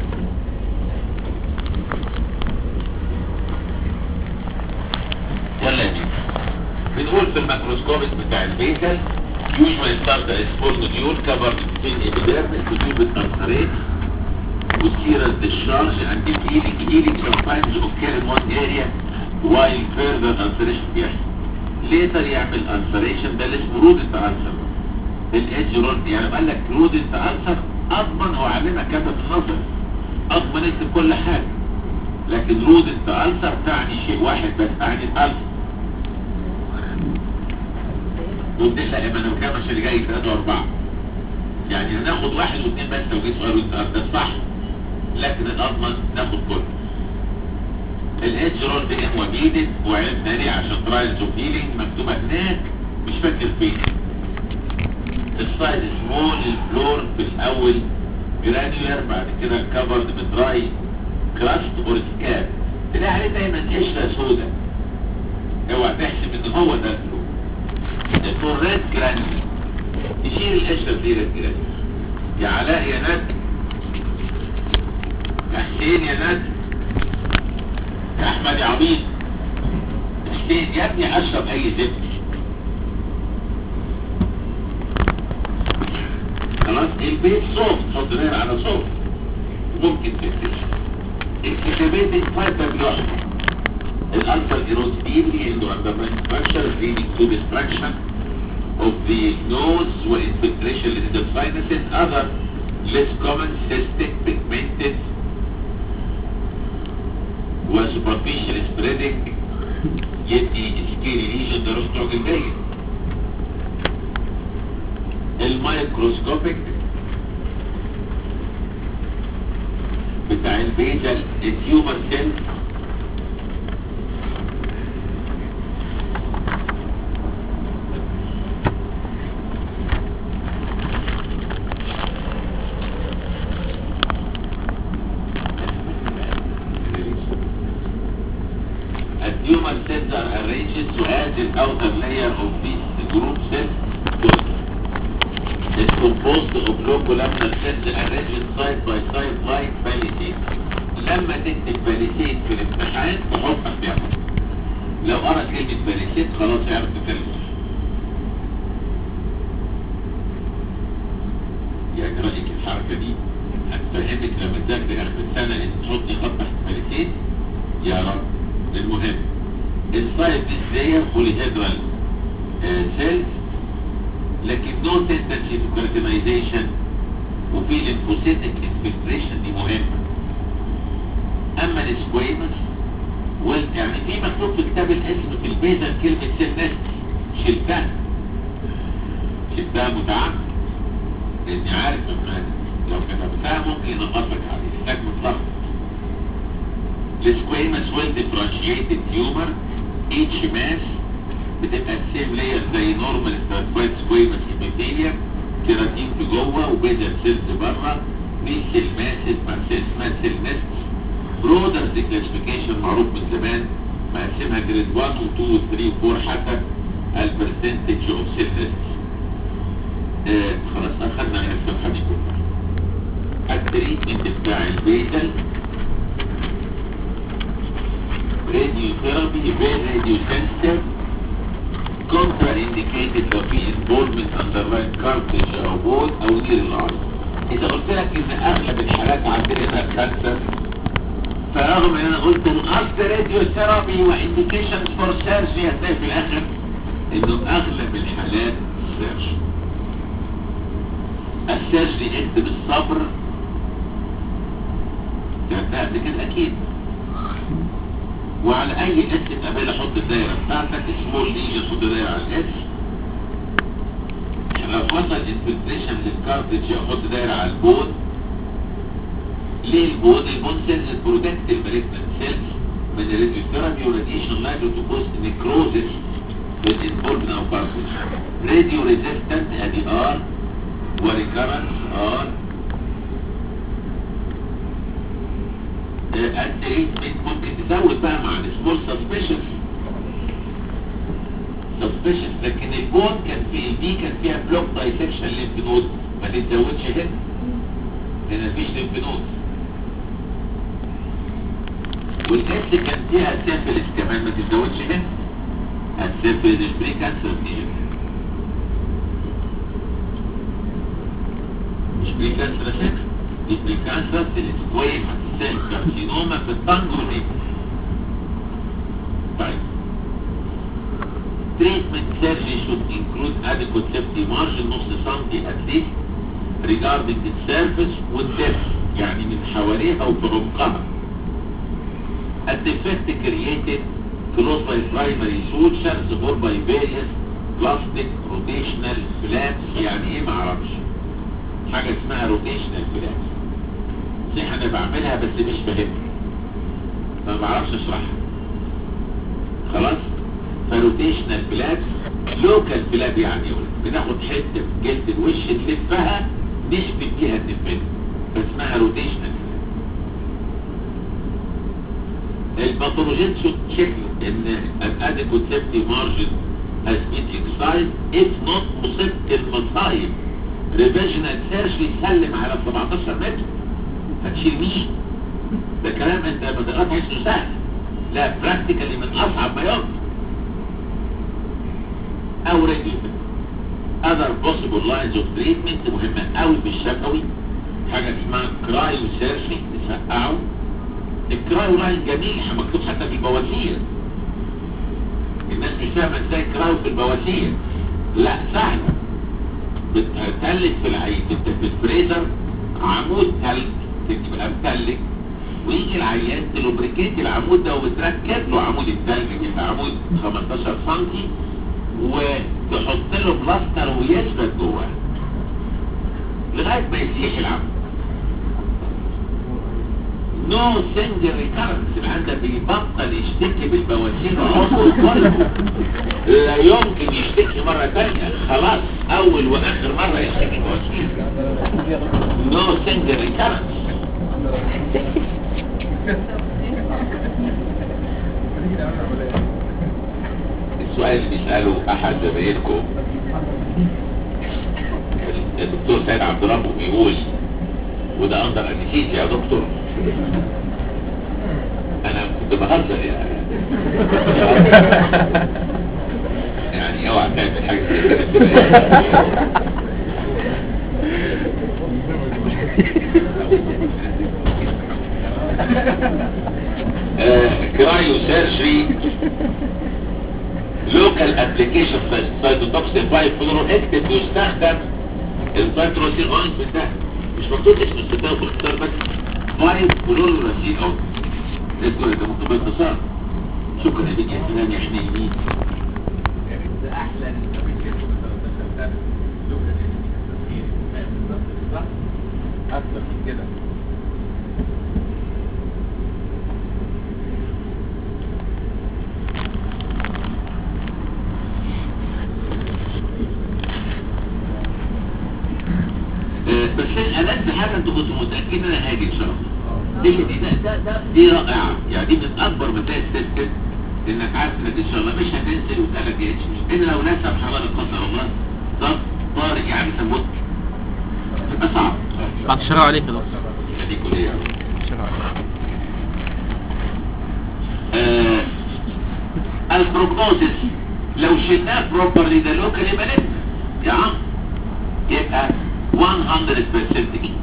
يلا يا بيه بنقول في الميكروسكوبيك بتاع البيتل usually start as small nodule covered in epidermis to do with ulcerate with serous discharge and the healing sometimes occur in one area while further ulceration بيحصل. later يعمل ulceration ده اللي اسمه rodent ulcer. الادج رود يعني قال لك rodent ulcer اضمن هو علمك كده في النظر اضمن اكتب كل حاجه، لكن rodent ulcer تعني شيء واحد بس، تعني الالسر. وبنحلق اما لو كان مش اللي جاي 3 و4 يعني هناخد 1 و2 بس لو جه سؤال وانت ده صح، لكن الاضمن ناخد كله. الادج رول دي هو بيدد وعرفنا ليه عشان ترايلز اوف هيلينج مكتوبه هناك مش فاكر فين. السايز سمول الفلور في الاول جرانيولر بعد كده كفرد بدراي كراست اور سكاب. تلاقي عليه دايما قشره سودا، اوعى تحسب ان هو ده الفلور. الفلور ريد جرانيولر تشيل القشره دي ريد جرانيولر. يا علاء يا ند، يا حسين يا ند، يا احمد يا عبيد، يا حسين يا ابني اشرب اي زبد. خلاص البيت صوت حط نار على صوت ممكن تكتشف. الكتابات الفايتة بيحصل الالفا ايروز ديلي عنده underlying structure leading to destruction of the nose وinfiltration into the sinuses. Other less common cystic pigmented وsuperficial spreading يدي scary lesion ده رستوع جلدية. المايكروسكوبيك بتاع البيزل التيومر سيل as the outer layer of this group cell is composed of locolumnar cells arranged side by side like palisade. لما تكتب palisade في الامتحان تحط اختيار. لو قرأ كلمة palisade خلاص يعرف تكلم. يعني رأيك الحركة دي هتفهمك لما تذاكري اخر السنة ان تحطي خط تحت palisade. يا رب. المهم السايد ازاي بوليهيدرال سيلز لكن نو تندنسي تو كارتينايزيشن وفي ليمفوسيتك انفلتريشن دي مهمه. اما السكويمس يعني في مكتوب في كتاب الاسم في البيزل كلمه سيل نست شلتها متعمد لاني عارف ان لو كتبتها ممكن ينقصك عليه محتاج مطلق. السكويمس ويل ديفرنشيتد تيومر each mass بتبقى السيم لاير زي نورمال ستراتيفايد سكويمس ابيثيليوم كيراتين في جوه وبيزل سيلز بره. دي سيل ماسز مع سيل اسمها سيل نست. برودر دي كلاسيفيكيشن معروف من زمان مقسمها جريد 1 و 2 و 3 و 4 حسب البرسنتج اوف سيل نست. خلاص اخذنا الصفحه دي كلها. التريتمنت بتاع البيزل radiotherapy very radiosensitive contraindicated لو في involvement underlying cartilage او bone او near العظم. اذا قلت لك ان اغلب الحالات عندنا كانسر فرغم ان انا قلت ان اصل radiotherapy وانديكيشنز فور سيرجري هتلاقي في الاخر انه اغلب الحالات سيرجري. السيرجري اكتب الصبر كانت قبل كده اكيد. وعلى اي اس تقابل احط الدايره بتاعتك سمول ليجن حط دايره على الاس. لو حصل انفلتريشن للكارتج احط دايره على البون. ليه البون؟ البون سيلز بروتكت المالجنت سيلز من الراديوثيرابي والراديشن لايبل تو كوز نيكروزس بالانفولفن او كارتج. راديو ريزيستنت ادي ار وريكارنس ار. التريتمنت ممكن تزود بقى مع السمول سسبشنز لكن البون كان في البي كان فيها بلوك دايسكشن ليمف نود ما تتزودش هنا لان مفيش ليمف نود. والاس كان فيها سيمبلس كمان ما تتزودش هنا. السيمبلس البري كانسر دي مش بري كانسر اساسا دي بري كانسر السكويمس سيل كارسينوما في الطنج والريب. طيب treatment surgery should include adequate safety margin نص سنتي at least regarding the surface والdepth يعني من حواليها وفي عمقها. A defect created close by primary sutures or by various plastic rotational flaps. يعني ايه معرفش حاجة اسمها rotational flaps دي انا بعملها بس مش فاهمها ما بعرفش اشرحها. خلاص فروتيشنال فلابس لوكال فلاب يعني بناخد حته في جلد الوش نلفها نشفط بيها النفاذ فاسمها روتيشنال. الباثولوجيت شوت تشيك ان الادكوت سيفتي مارجن has been excised if not مصيبه المصايب. ريفيجنال سيرجري يسلم على 17 متر هتشيل مين؟ ده كلام انت ما تقدرش تحسه سهل. لا براكتيكالي من اصعب ما يمكن. او ريجولر other possible lines of treatment مهمة قوي بالشفوي حاجة اسمها كرايو سيرجري نسقعه. الكرايو لاين جميل مكتوب حتى في البواسير. الناس مش فاهمة ازاي كرايو في البواسير. لا سهل بتتلج في العين انت في الفريزر عمود تلج تبقى متلج ويجي العيان تلوبريكيت العمود ده وبتركب له عمود التلج يبقى عمود 15 سنتي وتحط له بلاستر ويثبت جواه لغايه ما يسيح العمود. نو سنجل ريكارنس العيان ده بيبطل يشتكي بالبواسير عضو كله لا يمكن يشتكي مره ثانيه خلاص اول واخر مره يشتكي بواسير. نو سنجل ريكارنس. السؤال اللي بيسأله احد زمايلكم الدكتور سيد عبد ربه بيقول وده اندر انستيزيا يا دكتور. انا كنت بهزر يعني اوعى تعمل حاجه زي كده. كرايو سيرجري لوكال ابليكيشن سايتوتوكسين 5 فلورو اكتب يستخدم الفاتروسين اوينتمنت ده مش مكتوب اسم الكتاب باختصار بس 5 فلورو راسين اوت اذكر ده مكتوب باختصار. شكرا يا بيك يا فلان يا حنيني. ده احلى اكتر من كده. بس الالات حاجه انتوا كنتوا متاكدين انا هاجي ان شاء الله. دي رائعه يعني. دي من اكبر مسائل السيستم انك عارف انك ان شاء الله مش هتنزل وتقلق يا اتش الا لو نسب حوالي لا قدر الله ضغط طارئ يعني سموت تبقى صعب. بعد الشر عليك يا دكتور. دي كليه الشر عليك. البروجنوزيس لو شلناه بروبرلي ده لوكال يبقى نبدا يا عم يبقى 100% كده.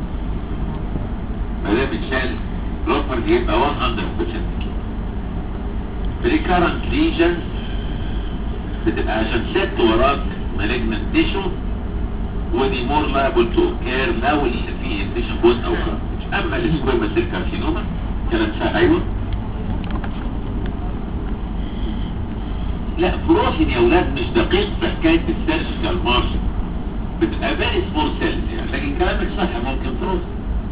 ما دام اتشال بروبرلي يبقى 100% كده. ريكارنت ليجن بتبقى عشان ست وراك مالجنت تيشو ودي مور لابل تو كير لو في انفيشن بوز او كارتج. اما السكويما سيل كارسينوما كلام سهل. ايوه لا بروتين يا اولاد مش دقيق في حكايه السيرجيكال مارجن بتبقى فيري سمول سيلز يعني لكن كلامك صح ممكن بروتين.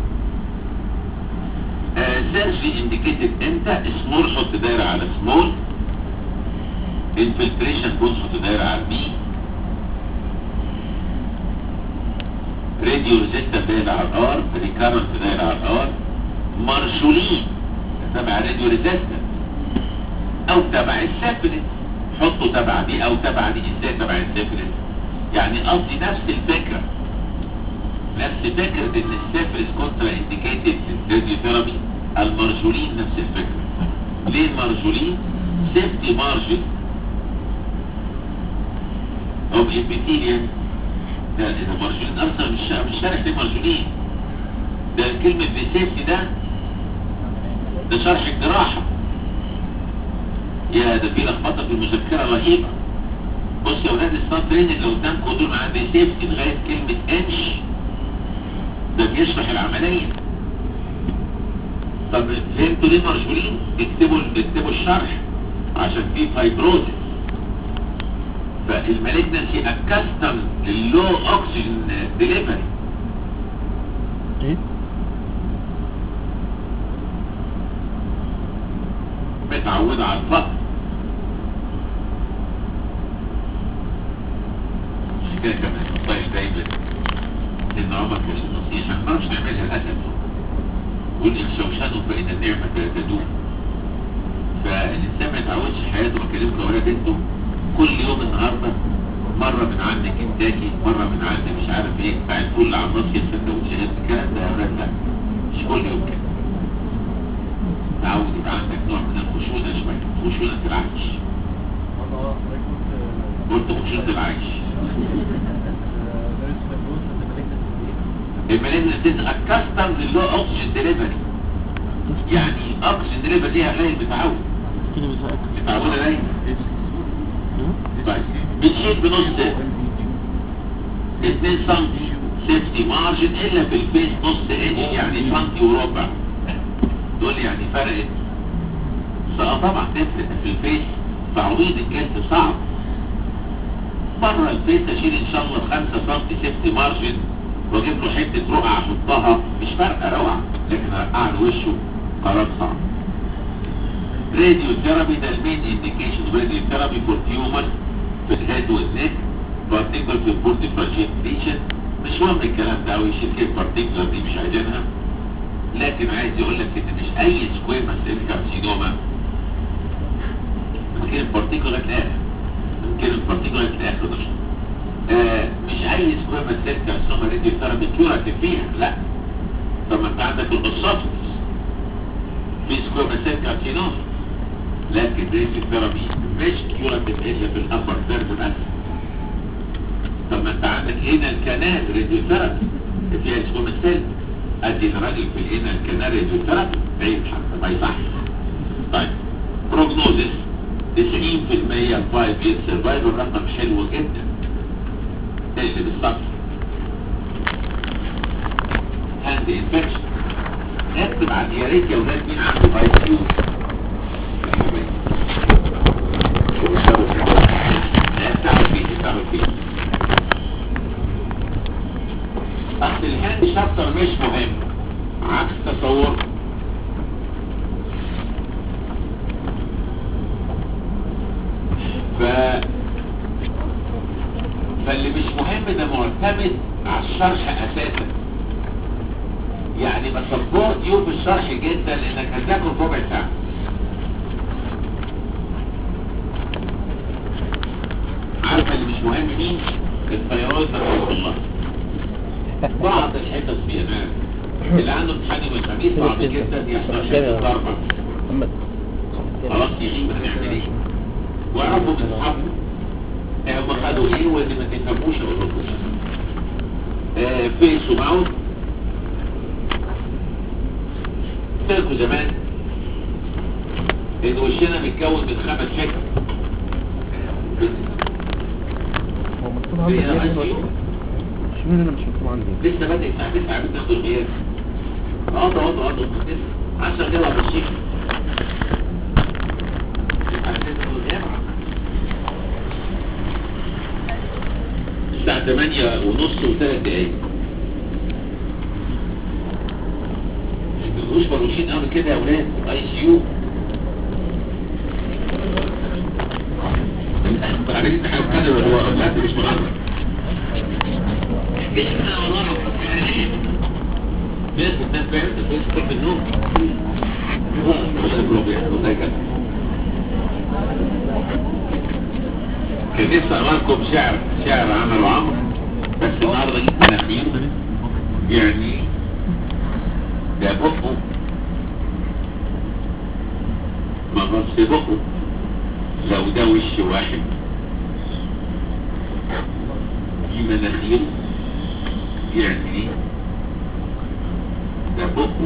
سيرجي انديكيتد امتى؟ سمول حط دايره على سمول انفلتريشن بوز حط دايره على بي راديو ريزيستنت دايره على الار ريكارنت دايره على الار مارشولين تبع راديو ريزيستنت او تبع السيفلس حطوا تبع دي او تبع دي. ازاي تبع السيفلس؟ يعني قصدي نفس الفكره نفس فكره ان السيفلس كونترا انديكيتد راديو ثيرابي. المارجولين نفس الفكره. ليه المارجولين؟ سيفتي مارجن او ابيثيليوم ده مارجولين اصلا مش شارح ليه مارجولين. ده كلمه بسيفتي ده شرح الجراحه. يا ده في لخبطه في المذكره رهيبه. بص يا اولاد السطرين اللي قدامكم دول معاه بسيفتي لغايه كلمه انش ده بيشرح العمليه. طب فهمتوا ليه مارجولين؟ اكتبوا الشرح عشان في فايبروزيس. فالمالجنسي اكستم للو اوكسجين ديليفري. ايه؟ متعودة على الفقر. مش كده كمان طيب دايما ان عمر مش النصيحة ما نعرفش نعملها للأسف. والإنشوشان فإن النعمة تدوم. فالإنسان ما يتعودش حياته. بكلمكم يا ولاد انتوا كل يوم النهارده مرة من عند كنتاكي مرة من عند مش عارف ايه بتاع الفل على الناس سندوتشات الكلام ده يا ولاد لا مش كل يوم كده. تعود يبقى عندك نوع من الخشونة شوية. خشونة العيش. قلت خشونة العيش. المالين تتأكستم للو اوكسجين ديليفري. يعني اوكسجين ديليفري ليها قليل بتعود. بتعودها دايما. طيب بتشيل بنص 2 سم سيفتي مارجن الا في الفيس نص انش يعني سنتي وربع. دول يعني فرقت. طبعا تفرق في الفيس. تعويض الجلد صعب. بره الفيس اشيل ان شاء الله 5 سم سيفتي مارجن واجيب له حته رقعه احطها مش فارقه روعه لكن ارقع له وشه قرار صعب. راديو ثيرابي ده المين انديكيشن. راديو ثيرابي فور تيومر في الهيد والنك بارتيكل في البورتي فراجيتيشن. مش مهم الكلام ده او يشيل كده بارتيكولر دي مش عايزينها. لكن عايز يقول لك ان مش اي سكويما سيل كارسينوما ممكن البارتيكولر تلاقيها ممكن الفصيل لغايه الاخر ده. مش اي سكويما سيل كارسوما راديو ثيرابي كيوراتيف فيها، لا. طب ما انت عندك القصاصوس في سكويما سيل كارسينوما، لكن راديو ثيرابي مش كيوراتيف الا في الابر ثيرد بس. طب ما انت عندك هنا الكنال راديو ثيرابي فيها سكويما سيل، ادي الراجل في هنا الكنال راديو ثيرابي عيب حتى ما يصح. طيب بروجنوزيس 90% 5 year survival، رقم حلو جدا. تقلب الصف. هاند انفكشن، اكتب على يا ريت يا ولاد مين عنده اي كيو. اصل الهاند شابتر مش مهم عكس تصور. فاللي مش مهم ده معتمد على الشرح اساسا. يعني بسبورت يو في الشرح جدا لانك هتذاكره في ربع ساعه. عارفه اللي مش مهم مين؟ الثيرويد رحمه الله. بعض الحصص فيها ناس اللي عنده امتحان يوم الخميس صعب جدا يحصل حته ضربه. خلاص يغيب هنعمل ايه؟ واعرفوا من اصحابنا هم خدوا ايه واللي ما تفهموش اقول لكم. فيس وماوث. قلت لكم زمان ان وشنا متكون من 5 حتت. هو مكتوب عندك ايه؟ اشمعنى انا مش مكتوب عندي؟ لسه بادئ الساعه 9 بتاخد الغياب. اقعدوا 10 دقايق على الشيخ. الساعة 8:30 و3 دقايق. مش بروشين قوي كده يا ولاد. اي سي يو عارفين حاجة كده هو الناس مش مغرب. احنا ورانا ناس الناس فاهمة بس كيف النوم كان لسه أمامكم شعر عملوا عمرو بس النهارده جيت مناخير يعني ده بقه ما بص بقه لو ده وش واحد في مناخير يعني ده بقه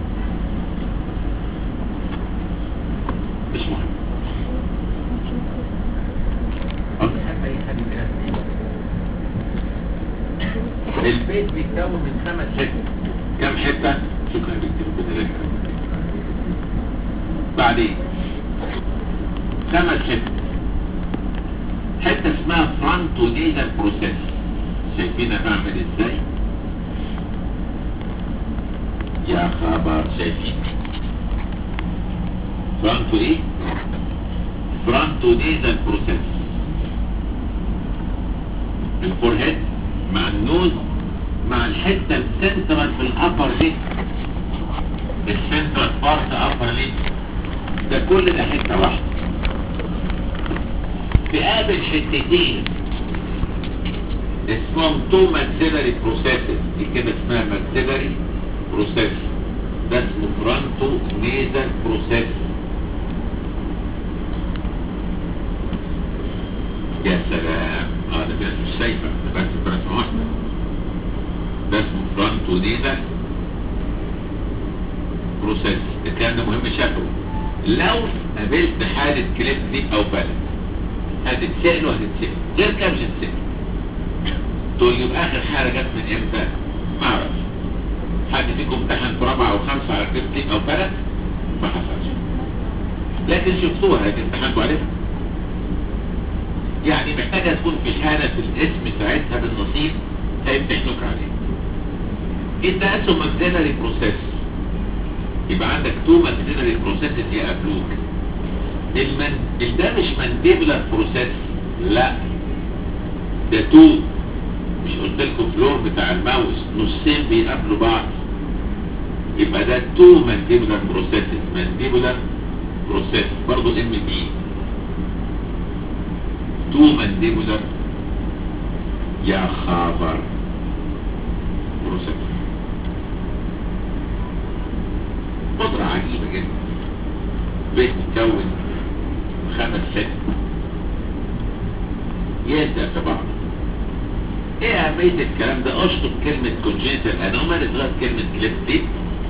مش مهم. البيت بيتكون من 5 حتت. كم حتة؟ شكرا يا بنتي ربنا يبارك. بعدين 5 حتت. حتة اسمها فرونتو نيزال بروسيس. شايفينها بعمل ازاي؟ يا خبر شايفين فرونتو ايه؟ فرونتو نيزال بروسيس. الفورهيد مع النوز مع الحتة السنترال في الأبر ليب. السنترال بارت أبر ليب ده كل ده حتة واحدة. تقابل حتتين اسمهم تو ماكسيلاري بروسيسز. دي كده اسمها ماكسيلاري بروسيس. ده اسمه فرونتو نيزال بروسيس. يا سلام. ده بس مش شايفة ده بس برسمة واحدة. ده اسمه فرونتو نيزال بروسيس. الكلام ده مهم شكله. لو قابلت حالة كليب دي او بلد هتتسأل غير كام هتتسأل تقول لي باخر حالة جت من امتى؟ معرفش. حد فيكم امتحن في 4 أو 5 على كليب دي او بلد؟ ما حصلش. لكن شفتوها امتحنتوا عليها. يعني محتاجة تكون في حالة في الاسم ساعتها بالنصيب هيمتحنوك عليه. انت اسم ماكسيلاري بروسيس يبقى عندك 2 ماكسيلاري بروسيسز يقابلوك. ده مش مانديبولار بروسيس، لا ده 2. مش قلت لكم فلور بتاع الماوس نصين بيقابلوا بعض؟ يبقى ده 2 مانديبولار2 برضه ام دي 2 تو مانديبولار. يا خبر بروسيس قدرة عجيبة جدا. بيت مكون 5 6 يلزق في بعض. ايه اهمية الكلام ده؟ اشطب كلمة congenital anomaly لغاية كلمة cleft lip.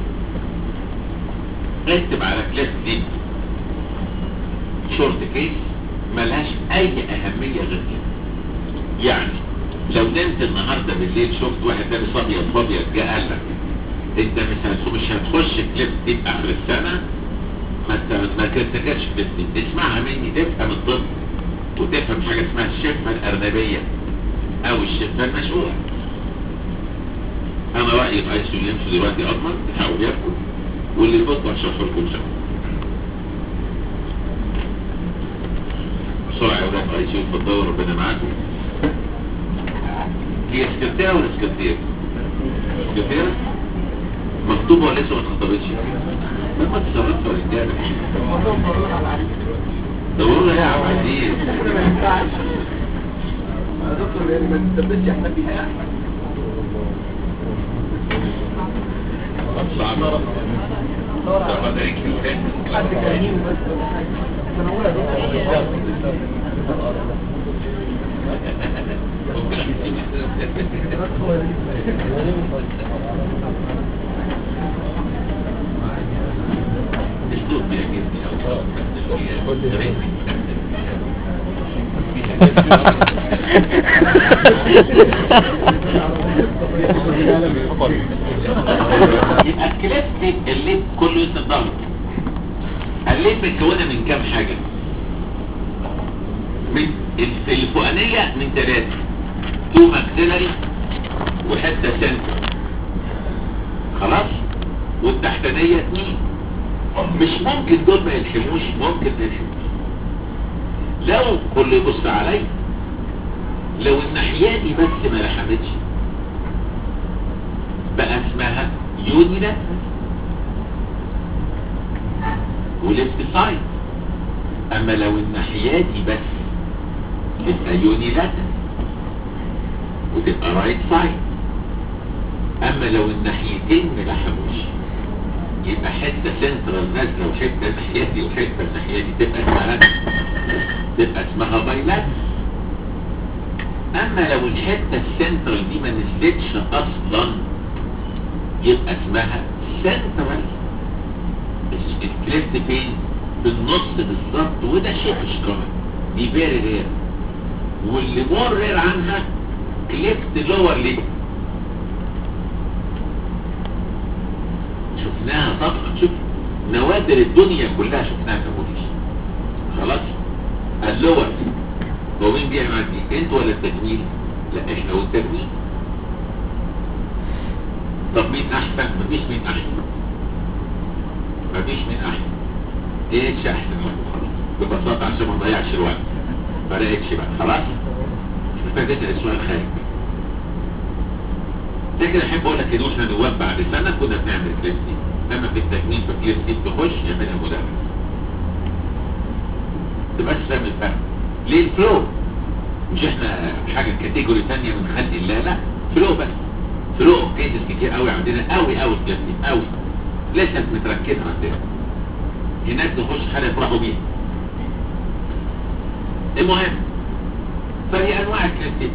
اكتب على cleft lip شورت كيس ملهاش اي اهمية غير كده. يعني لو نمت النهاردة بالليل شفت واحد لابس ابيض فابيض جه قال لك انت مش هتخش كليب دي اخر السنة، ما ترتكبش كليب دي. اسمعها مني تفهم الطب وتفهم حاجة اسمها الشفة الارنبية او الشفة المشهورة. انا رأيي في ايسو يمشوا دلوقتي اضمن تحاول ياكل واللي يفضل اشرح لكم شوية بسرعة يا ولاد. ايسو اتفضلوا ربنا معاكم. هي سكرتيرة ولا سكرتيرة؟ سكرتيرة؟ مكتوبة ولا لسه ما اتخطبتش؟ ما تتصرفش ولا رجالة. دوروا لها يا عم عزيز. ما ينفعش يا دكتور، يعني ما تثبتش احنا فيها يعني. صعب. طب عليك الفاتن. حد كريم بس. انا اقول يا دكتور اسلوب بيعجبني يبقى الكليب الليب كله يصدر. الليب متكونه من كام حاجه؟ من الفوقانيه من 3 2 ماكسيلاري وحته سنتر خلاص، والتحتانيه 2. مش ممكن دول ما يلحموش، ممكن ما يلحموش. لو كل يبص علي لو الناحيه دي بس ما لحمتش بقى اسمها يونيلاترال وليفت سايد. اما لو الناحيه دي بس تبقى يونيلاترال وتبقى رايت سايد. اما لو الناحيتين ما لحموش يبقى حته سنترال نازله وحته الناحيه دي وحته الناحيه دي تبقى اسمها بايلاترال. اما لو الحته السنترال دي ما نزلتش اصلا يبقى اسمها سنترال. الكليفت فين؟ في النص بالظبط، وده شيء مش كومن، دي فيري رير. واللي مور رير عنها كليفت لور ليب. شفناها طبعا، شوف نوادر الدنيا كلها شفناها كموديش. خلاص اللور هو مين بيعمل دي؟ انت ولا التجميل؟ لا احنا والتجميل. طب مين احسن؟ مفيش مين احسن، مفيش مين احسن. ايش احسن خلاص ببساطة عشان ما نضيعش الوقت. فرقتش بقى خلاص. مش محتاج تسأل السؤال خارج. لكن احب اقول لك ان احنا نواب بعد سنة كنا بنعمل كليب دي، اما في التجميل فكليب دي تخش يعملها مدرس. تبقاش فاهم الفرق. ليه الفلو؟ مش احنا حاجة كاتيجوري ثانية من خلق الله، لا فلو بس. فلو اوف كيسز كتير قوي عندنا، قوي قوي كليب دي قوي لسه متركزة عندنا. هناك نخش حالة يفرحوا بيها. المهم فهي انواع الكليب.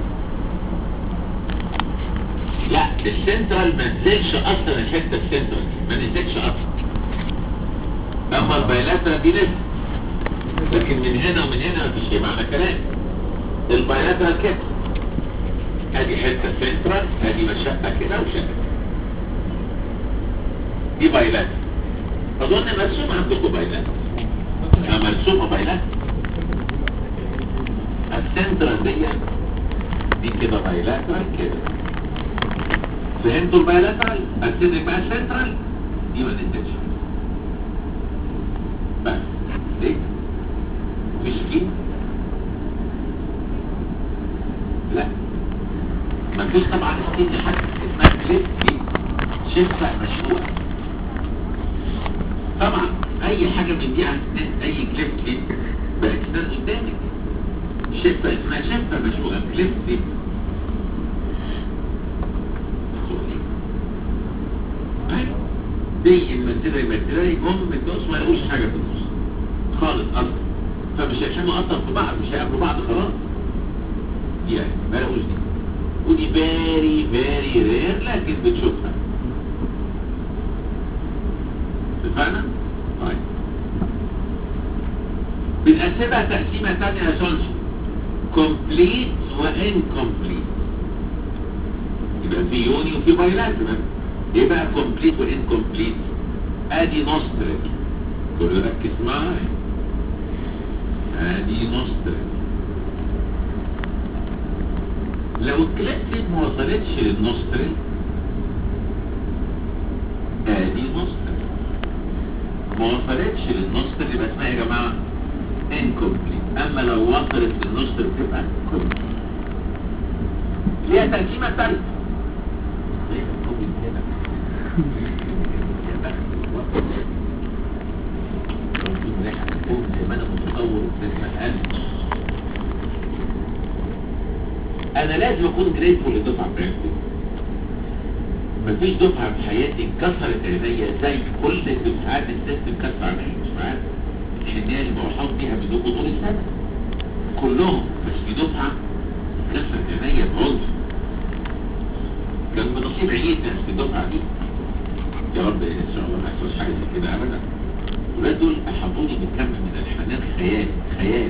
لا السنترال ما نزلش اصلا، الحته السنترال ما نزلش اصلا. اما البايلاترال دي نزل، لكن من هنا ومن هنا مفيش شيء. معنى كلام البايلاترال كده ادي حته سنترال، ادي مشقه كده وشقه، دي بايلاترال. اظن مرسومه عندكم بايلاترال. مرسومه بايلاترال. السنترال دي كده بايلاترال كده. فهمتوا البايلاترال؟ السنترال بقى السنترال دي ما نزلتش بس. ليه؟ مش كده؟ لا مفيش طبعا سكين حاجة اسمها كليب دي شفة مشهورة. طبعا اي حاجة من دي عن اي كليب دي بقت ناس قدامك. شفة اسمها شفة مشوقة كليف دي دي الماتيريال هم النص ما يقولش حاجة في النص خالص اصلا، فمش هيشموا اصلا في بعض، مش هيقابلوا بعض خلاص. دي يعني ما يقولش دي، ودي فيري فيري رير لكن بتشوفها. اتفقنا؟ طيب بنقسمها تقسيمة تانية يا سولش، كومبليت وانكمبليت. يبقى في يوني وفي بايلاترال. ايه بقى كومبليت وانكمبليت؟ ادي نوسترل، كله ركز معايا، ادي نوسترل. لو الكليب ما وصلتش للنوسترل ادي نوسترل، ما وصلتش للنوسترل يبقى اسمها يا جماعه incomplete. اما لو وصلت للنوسترل تبقى complete. ليها تقسيمه ثالثه. انا لازم اكون جريتفول للدفعه بتاعتي. مفيش دفعه في حياتي اتكسرت عينيا زي كل الدفعات السيستم كسر عينيا، مش معاك؟ الحنيه اللي بحط فيها بدوكم طول السنه كلهم، بس في دفعه كسرت عينيا بعنف. كان بنصيب عيد ناس في الدفعه دي. يا رب ان شاء الله ما يحصلش حاجه زي كده ابدا. الولاد دول احاطوني بكم من الحنان خيال خيال.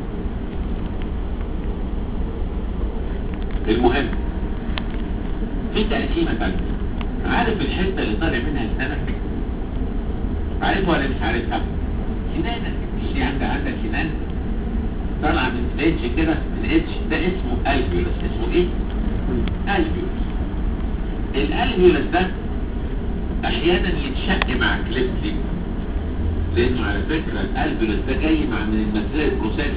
المهم في تقسيمه ثالثه. عارف الحته اللي طالع منها لسانك؟ عارفها ولا مش عارفها؟ سنانك. مش عندك سنان طالعه من الاتش كده، الاتش ده اسمه الفيولس. اسمه ايه؟ الفيولس. الالفيولس ده احيانا يتشق مع كليب دي، لانه على فكره الالفيولس ده جاي مع من الماتيريال بروسيس،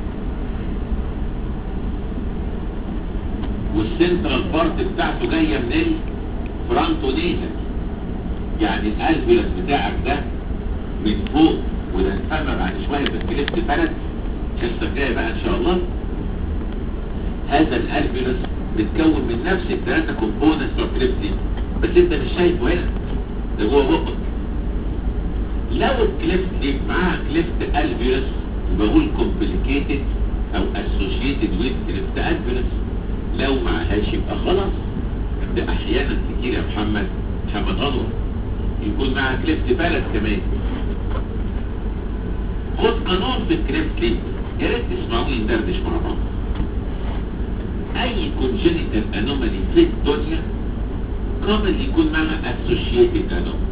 والسنترال بارت بتاعته جايه من الفرونتو نيزل. يعني الالفيولس بتاعك ده من فوق، وده نفهمها بعد شويه في الكليفت بلد الحصه الجايه بقى ان شاء الله. هذا الالفيولس بتكون من نفس الثلاثه كومبوننتس بتوع الكليفت دي، بس انت مش شايفه هنا، ده جوه بقك. لو الكليفت دي معاها كليفت الفيولس يبقى بقول كومبليكيتد او اسوشيتد ويز كليفت الفيولس. لو معهاش يبقى خلاص. ده احيانا كتير يا محمد انور يكون معها كليفت بلد كمان. خد قانون في الكليفت دي، يا ريت تسمعوني ندردش مع بعض. اي كونجنيتال انومالي في الدنيا كامل يكون معها اسوشيتد انومالي.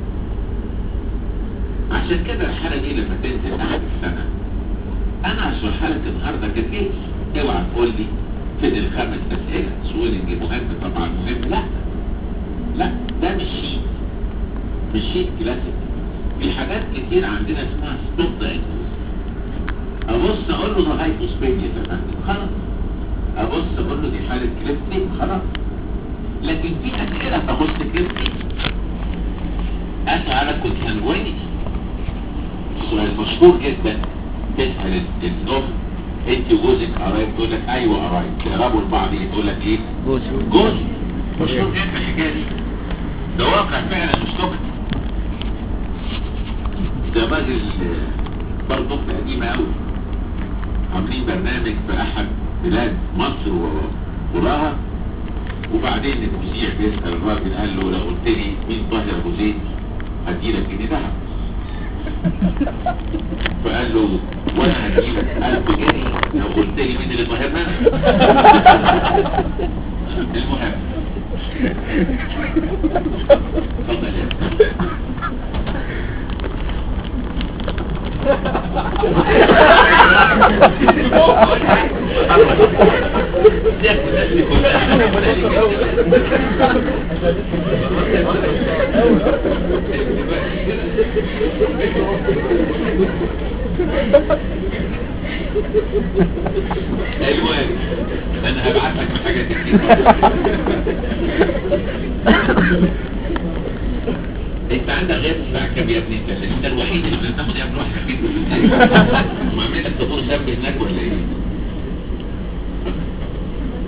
عشان كده الحاله دي لما تنزل اخر السنه انا هشرحها لك النهارده ككيس. اوعى تقول لي فين الخمس اسئله سويلنج مهم، طبعا مهم. لا ده مش شيت، مش شيت كلاسيك. في حاجات كتير عندنا اسمها ستوب دايجنوز. ابص اقول له ده هايبوسبيديا تمام خلاص، ابص اقول له دي حاله كليفتي خلاص. لكن في اسئله تخص كليفتي اسالك كونسانجوينيتي. سؤال مشهور جدا، تسال الام انت وجوزك قرايب؟ تقول لك ايوه قرايب. تقربوا لبعض تقول لك ايه؟ جوزي. مشهور جدا الحكايه دي، ده واقع فعلا مش سكت. ده راجل برضه قديمه قوي، عاملين برنامج في احد بلاد مصر وراها، وبعدين المذيع بيسال الراجل قال له لو قلت لي مين طاهر ابو زيد هديلك جنيه ذهب. فقال له وانا هديلك 1000 جنيه لو قلت لي مين اللي طاهرنا. المهم اتفضل يا المهم انا هبعت لك حاجات كتير. انت عندك غير الساعه كام يا ابني؟ انت الوحيد اللي بتاخد يا ابني واحد كده. ما عملت تدور ذنب هناك ولا ايه؟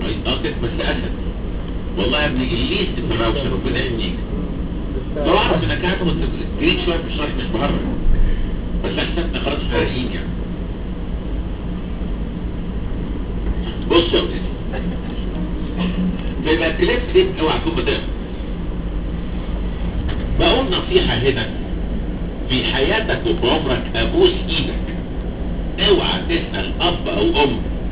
بس اسد والله يا ابني الليست في الراوشة ربنا يهنيك. لو اعرف انك هاتم جريت شوية في الشرح مش بهرج، بس احسبنا خلاص فارقين يعني. بص يا ولدي، يبقى الكليب دي اوعى تكون بتقرا. بقول نصيحة هنا في حياتك وفي عمرك، ابوس ايدك اوعى تسأل اب او ام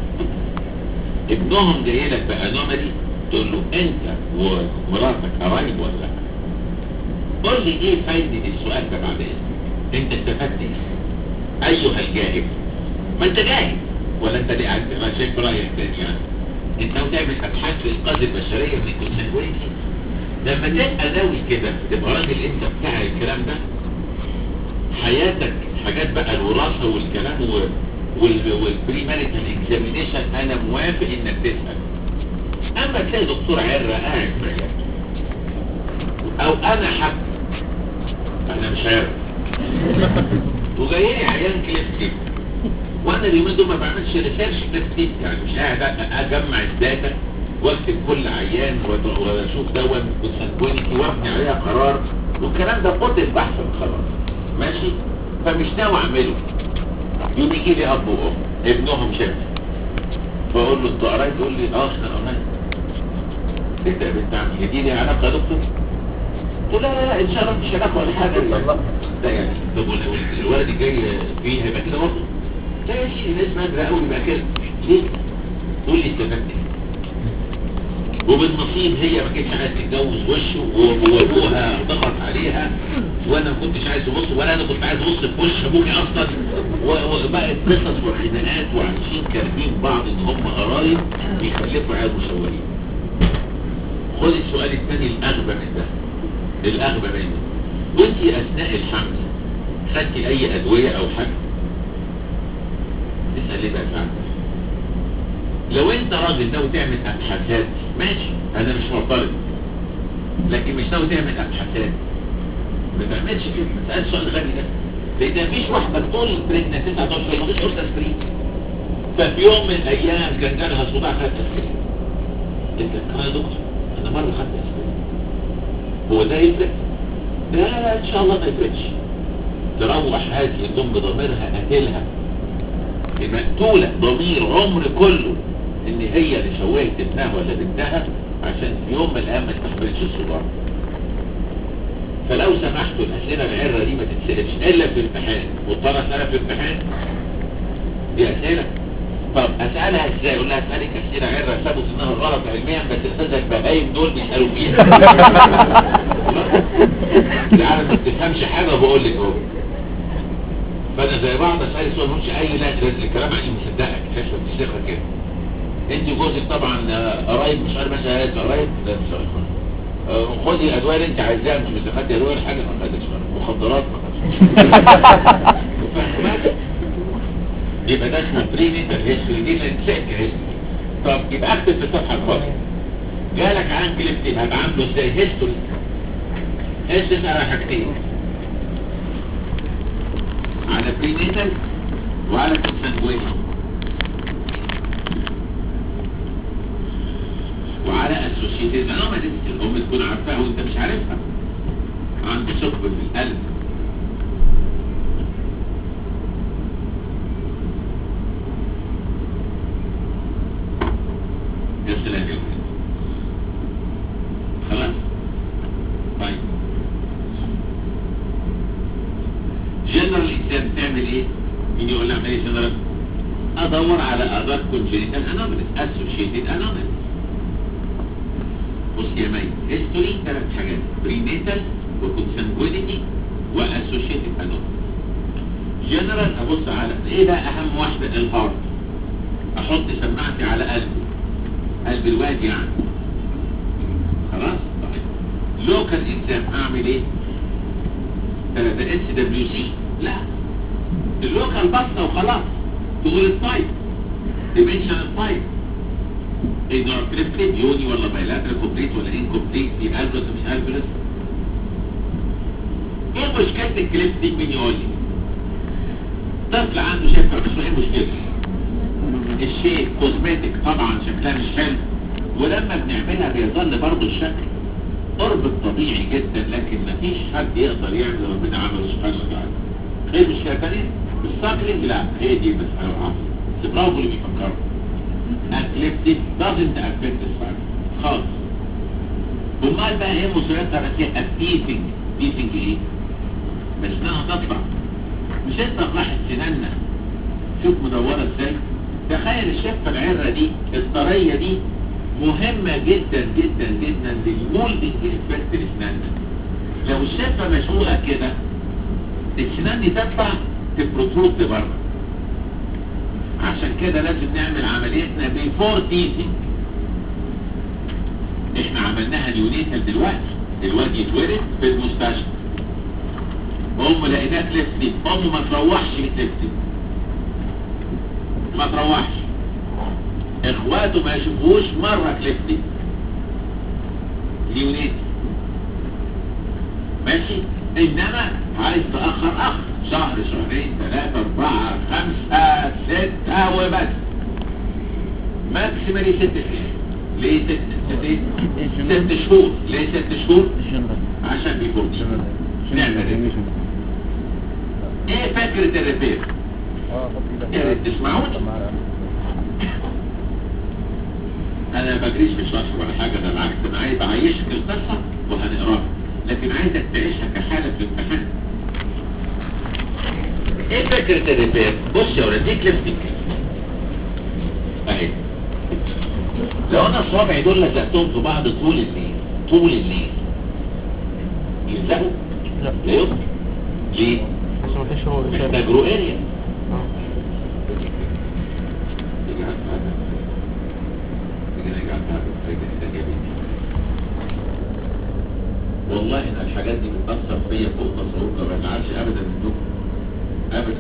ابنهم جاي لك بانومالي تقول له انت ومراتك قرايب ولا لا. قول لي ايه فايدة السؤال ده بعدين؟ انت استفدت ايه ايها الجاهل؟ ما انت جاهل ولا انت ليه قاعد شايف رايك تاني يعني؟ انت لو تعمل ابحاث في الانقاذ البشريه من الكونسنجوينتي لما تبقى ناوي كده تبقى راجل انت بتاع الكلام ده. حياتك حاجات بقى الوراثه والكلام والبري ماريتال اكزامينيشن انا موافق انك تسال. اما تلاقي دكتور عره قاعد معاك او انا حب انا مش عارف وجايلي عيان كليف كده، وانا اليومين دول ما بعملش ريسيرش كليف كده يعني، مش قاعد اجمع الداتا واكتب كل عيان واشوف دون كونسنجوينتي وابني عليها قرار والكلام ده قلت البحث خلاص ماشي. فمش ناوي اعمله. يوم يجي لي اب وام ابنهم شاف فاقول له انت قرايب؟ يقول لي اه احنا قرايب. انت يا بنت عمي دي لي علاقه يا دكتور؟ قلت له لا ان شاء الله مش علاقه ولا حاجه ده يعني. طب الولد الجاي فيه هيبقى كده برضه؟ لا يا سيدي الناس نادره قوي يبقى كده. ليه؟ تقول لي استفدت ايه؟ وبالنصيب هي ما كانتش عايزه تتجوز وشه وابوها ضغط عليها وانا ما كنتش عايز ابص ولا انا كنت عايز ابص في وش ابوكي اصلا، وبقت قصص وخناقات وعايشين كارهين بعض ان هم قرايب بيخلفوا عيال مشوهين. خد السؤال الثاني الاغبى من ده، الاغبى منه. وانت اثناء الحمل خدتي اي ادويه او حاجه؟ تسال ليه بقى فعلا؟ لو انت راجل ناوي تعمل ابحاثات ماشي انا مش معترض، لكن مش ناوي تعمل ابحاثات ما تعملش كده. ما تسالش سؤال غبي ده، لان مفيش واحده طول بريدنا 9 اشهر مفيش قرص اسبرين، ففي يوم من الايام كان جالها صداع خدت اسبرين. قلت لك يا دكتور انا مره خدت اسبرين، هو ده يفرق؟ لا ان شاء الله ما يفرقش. تروح هذه الام بضميرها قاتلها مقتولة ضمير عمر كله ان هي اللي شوهت ابنها ولا بنتها عشان في يوم من الايام ما تستحملش الصداع. فلو سمحتوا الاسئله العره دي ما تتسالش الا في امتحان، مضطر اسالها في امتحان دي اسئله. طب اسالها ازاي؟ اقول لها اسالك اسئله عره ثبت انها غلط علميا بس الاستاذ البهايم دول بيسالوا فيها. العالم ما بتفهمش حاجه وبقول لك اهو. فانا زي بعض اسالي سؤال مش اي لا الكلام عليه مصدقك مش بتشتغل كده. انت جوزك طبعا قرايب مش عارف مثلا قرايب لا مش عارف. خدي الادويه اللي انت عايزاها مش بتاخدي ادويه حاجه ما خدتش مخدرات ما خدتش. يبقى ده اسمه برينيتال هيستوري دي لانساك هيستوري. طب يبقى اكتب في الصفحه الفاضيه جالك عن كليفتين هبقى عامله ازاي هيستوري. اسال على حاجتين، على برينيتال وعلى كونسنجوينتي وعلى اسوشيتد انوماليز الام تكون عارفاها وانت مش عارفها. عنده ثقب في القلب، يا سلام يا ولد. خلاص طيب جنرال اكزام تعمل ايه؟ مين يقول لي اعمل ايه جنرال؟ ادور على اذر كونجنيتال انوماليز اسوشيتد انوماليز. بص يا مي هيستوري 3 حاجات برينيتال وكونسنجوينيتي واسوشيتد انوماليز. جنرال ابص على ايه بقى اهم واحده؟ الهارت. احط سماعتي على قلب الواد يعني. خلاص طيب لوكال اكزام اعمل ايه؟ 3 اس دبليو سي. لا اللوكال بصه وخلاص تقول التايب ديمنشن التايب ايه نوع كليب يوني ولا بايلاترال كومبليت ولا انكومبليت في البلس مش البلس. ايه مشكله الكليب دي؟ مين يقول لي؟ طفل عنده شايف مش ايه مشكله؟ الشيء كوزمتيك طبعا شكلها مش حلو ولما بنعملها بيظل برضه الشكل قرب الطبيعي جدا، لكن مفيش حد يقدر يعمل ربنا عمله سبحانه وتعالى. غير مش كده تانية الساكلينج، لا هي دي بس انا بس برافو اللي بيفكروا. اكليبتيك doesn't affect the spine خالص. امال بقى ايه مصيبتها؟ بس هي التيفنج. تيفنج ايه؟ بس انها تطلع. مش انت راح سناننا شوف مدورة ازاي؟ تخيل الشفة العرة دي الطرية دي مهمة جدا جدا جدا للمولدنج افكت لسناننا. لو الشفة مشقوقة كده السنان دي تطلع تبروتروت لبره. عشان كده لازم نعمل عمليتنا بيفور تيزنج. احنا عملناها نيونيتال دلوقتي، الواد يتولد في المستشفى امه لقيناه كليفتي، امه ما تروحش كليفتي، ما تروحش، اخواته ما يشوفوش مره كليفتي نيونيتال ماشي. انما عايز تأخر شهر شهرين 3 4 5 6 وبس، ماكسيمالي 6 شهور. ليه 6 شهور؟ ليه 6 شهور؟ عشان بيكون نعمل ريبير. ايه فكرة الريبير؟ يا ريت تسمعوني، انا ما بجريش في شرح ولا حاجة، ده بالعكس انا عايز اعيشك القصة وهنقراها، لكن عايزك تعيشها كحالة في الامتحان. ايه فكرة الريبير؟ بص يا ولد، دي كليفتنج اهي. لو انا صوابعي دول لزقتهم في بعض طول الليل يلزقوا؟ لا يلزقوا. ليه؟ محتاج رو اريا. والله ان الحاجات دي بتأثر فيا فوق تصورك، ما بزعلش ابدا منكم ابدا.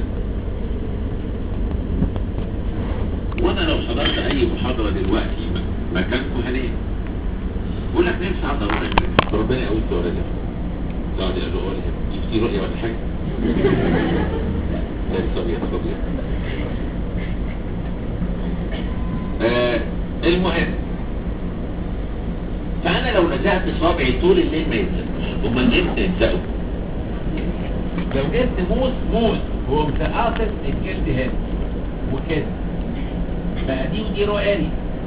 وانا لو حضرت اي محاضرة دلوقتي مكانكم هنام بقول لك نمشي على ربنا يقول له ولا لا قاعد يقول له يفتي رؤية ولا حاجة. لا طبيعي. المهم فانا لو لزقت صابعي طول الليل ما يلزقش، امال امتى يلزقوا؟ لو جبت موز وقمت قاطف الجلد هنا وكده بقى دي ودي رؤالي،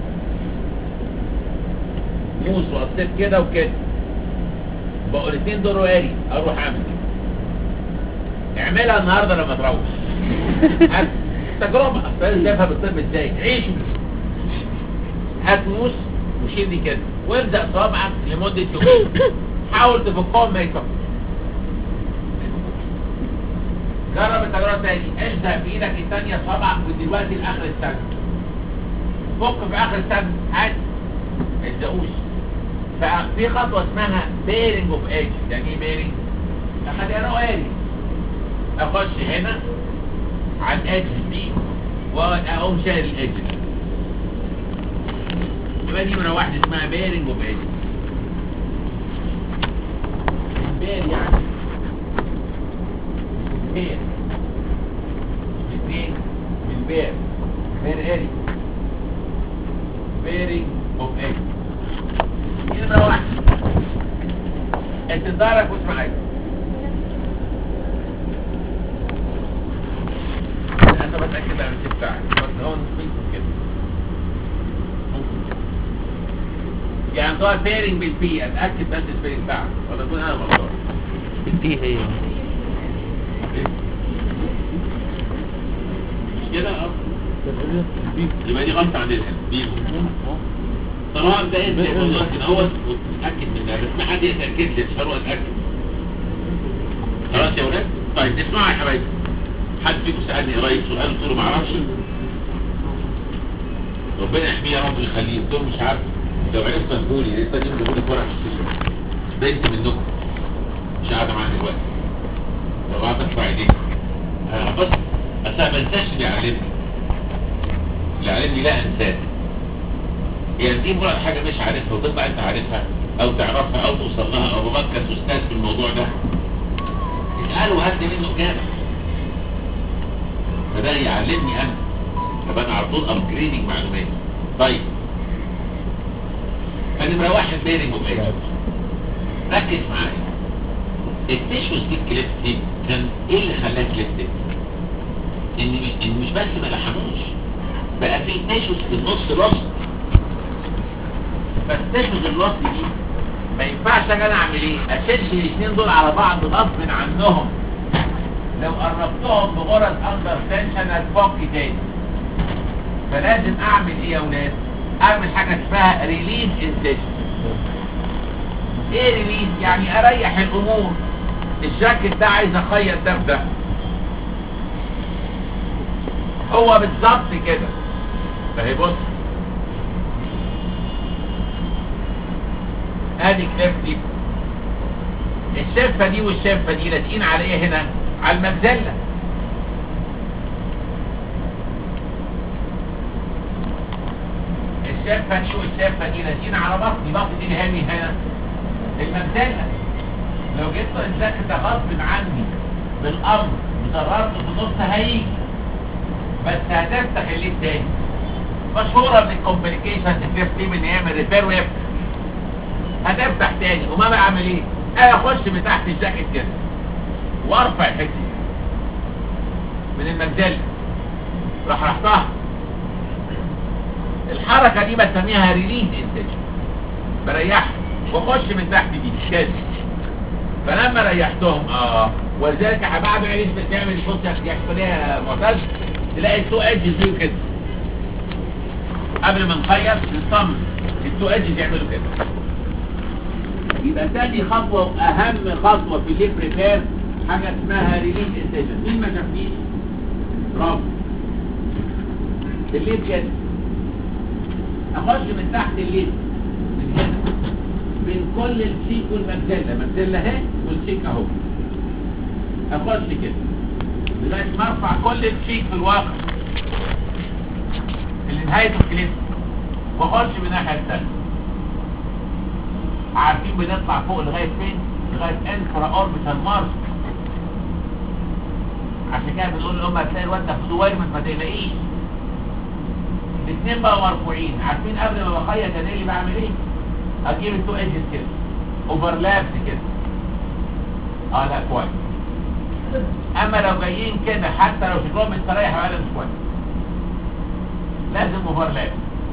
موز وقطيت كده وكده بقوا الاثنين دول رؤالي، اروح اعمل اعملها النهارده لما تروح. تجربه اصل شايفها بالطب ازاي، عيشوا. هات موز وشيل دي كده وابدأ صوابعك لمدة يومين، حاول تفكهم ما يفكوا. جرب التجربة تاني، الزق في ايدك الثانية صوابعك ودلوقتي لاخر السنة، فك في اخر السنة عادي ما يلزقوش. ففي خطوة اسمها بيرنج اوف ايدج. يعني ايه بيرنج؟ اخليها روالي، اخش هنا على الايدج دي واقوم شايل الايدج دي، يبقى دي نمرة واحدة اسمها بيرنج اوف ايدج. بير يعني بير الاثنين من بير اري بيرنج اوف ايدج. دي نمرة واحدة. انتظارك واسمعك. انا بتأكد على الشيء بتاعك بس هو نسبيته كده يعني طبعا بيرنج بالبي. اتأكد بس البيرنج بتاعك ولا اكون انا غلطان. البي هي مش كده؟ يبقى دي غلطة عندنا بي. طبعا ده انت والله كده اهوت وتتأكد من ده، بس ما حد يتأكد لي مش هروح اتأكد. خلاص يا ولاد؟ طيب اسمعوا يا حبايبي، حد فيكم سألني قريب سؤال قلت له ما اعرفش، ربنا يحميه يا رب ويخليه، قلت له مش عارف، لو عرفت تقولي لسه دي بقول لك ورقه بنت منكم مش قاعده معايا دلوقتي، لو قاعده ارفع ايديك بس انا ما انساش اللي علمني لا انساه. يعني دي مرة حاجه مش عارفها وتطلع انت عارفها او تعرفها او توصل لها او بفكر استاذ في الموضوع ده، اساله وهات لي منه اجابه، فده يعلمني انا، طب انا على طول ابجريدنج معلوماتي. طيب فنمرة واحد بيرنج وبيرنج. ركز معايا. التيشوز دي الكليب دي كان ايه اللي خلاها كليب دي؟ ان مش بس ما لحموش، بقى في تيشوز في النص لصق. بس تيشوز اللصق دي ما ينفعش انا اعمل ايه؟ اشد الاثنين دول على بعض غصب عنهم. لو قربتهم بغرز اندر تنشن هتفك تاني. فلازم اعمل ايه يا ولاد؟ اعمل حاجه اسمها ريليز انسيشن. ايه ريليز؟ يعني اريح الامور. الجاكيت ده عايز اخيط ده بده، هو بالظبط كده. فهي بص، ادي كليب دي، الشفه دي والشفه دي لازقين على ايه هنا؟ على المجزله. الشفه دي والشفه دي لازقين على بطني دي هامي هنا المجزله. لو جبت الجاكيت ده غصب عني بالامر وزررته في النص هيجي، بس هتفتح الليد تاني. مشهوره من الكومبليكيشنز الكليب دي ان يعمل ريبير ويفتح. هتفتح تاني، وما بعمل ايه؟ اخش من تحت الجاكيت كده وارفع الحته من المجزله، راح رحتها. الحركه دي بسميها ريليز انسيشن. بريحها واخش من تحت دي كده. فلما ريحتهم ولذلك بعد عيش بتعمل بص يحصل ايه معتز، تلاقي التو ايدجز دي كده. قبل ما نخيط نصمم التو ايدجز يعملوا كده. يبقى تاني خطوه واهم خطوه في الليب ريبير حاجه اسمها ريليز انسيشن. مين ما شافنيش؟ برافو. الليب كده اخش من تحت الليب من هنا من كل الشيك والمجزله اهي والشيك اهو. اخش كده لغايه ما ارفع كل الشيك في الواقع اللي نهايته الكليب، واخش من الناحيه الثانيه. عارفين بنطلع فوق لغايه فين؟ لغايه انفرا اوربيتال مارش. عشان كده بنقول لهم هتلاقي الواد ده في دويرمنت ما تقلقيش. الاثنين بقوا مرفوعين. عارفين قبل ما بخيط انا اللي بعمل ايه؟ اجيب التو ايدجز كده اوفرلابس كده. لا كويس. اما لو جايين كده حتى لو شكلهم مستريح ولا مش كويس، لازم اوفرلاب.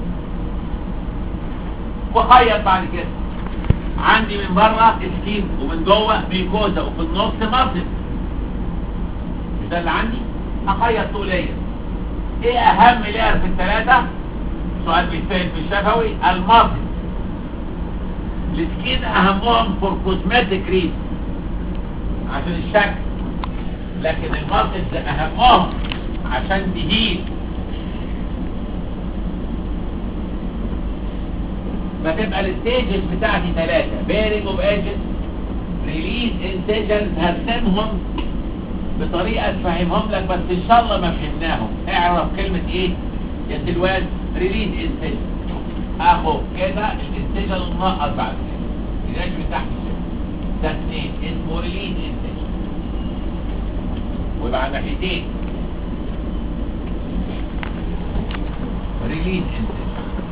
وخيط بعد كده. عندي من بره سكين ومن جوه ميكوزا وفي النص مصل. مش ده اللي عندي؟ اخيط طوليه. ايه اهم لير في الثلاثه؟ سؤال بيتسال في الشفوي. المصل. السكين اهمهم فور كوزماتيك ريزن عشان الشكل، لكن المصل اهمهم عشان تهيل. فتبقى الستيجز بتاعتي 3: بيرنج اوف ايجز، ريليز انسيجنز. هرسمهم بطريقه تفهمهم لك، بس ان شاء الله ما فهمناهم. اعرف كلمه ايه يا سلوان؟ ريليز انسيجن. اخو كده الانسيجن الناقص بعد كده يجي من تحت الشمس. ده 2 اسمه ريليز انسيجن. ويبقى على ناحيتين ريليز انسيجن.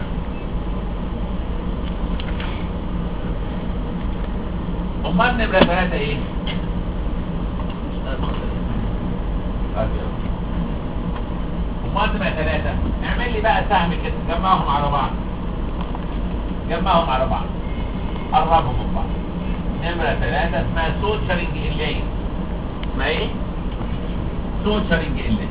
امال نمرة 3 ايه؟ امال نمرة 3 اعمل لي بقى سهم كده، جمعهم على بعض، قربهم من بعض. نمرة 3 اسمها سوتشرنج الليل. اسمها ايه؟ سوتشرنج الليل.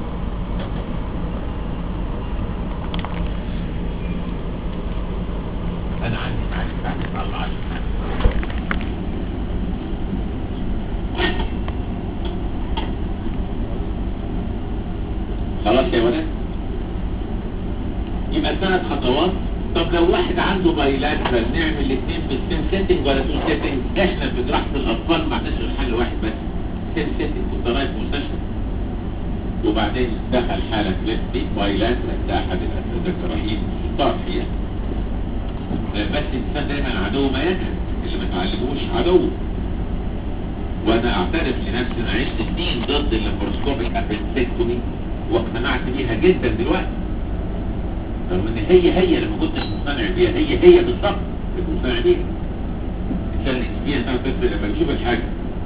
انا عندي معاك طلع خلاص يا ولد. يبقى 3 خطوات. طب لو واحد عنده بايلاترال نعمل الاثنين بالسيم سيتنج ولا تو سيتنج؟ احنا في جراحه الاطفال ما عندناش غير حل واحد بس، سيم سيتنج. كنت رايح مستشفى وبعدين دخل حاله كليبتي بايلاترال، ده احد الاساتذه الجراحين الشطار فيها. بس الانسان دايما عدو ما يكره، اللي ما تعلموش عدو. وانا اعترف لنفسي انا عشت سنين ضد اللابروسكوبيك ابندكتومي واقتنعت بيها جدا دلوقتي، رغم ان هي لما كنتش مقتنع بيها هي بالظبط. تبقوا عليها عشان الاسبيع انها تفرق لما نشوف الحاجة.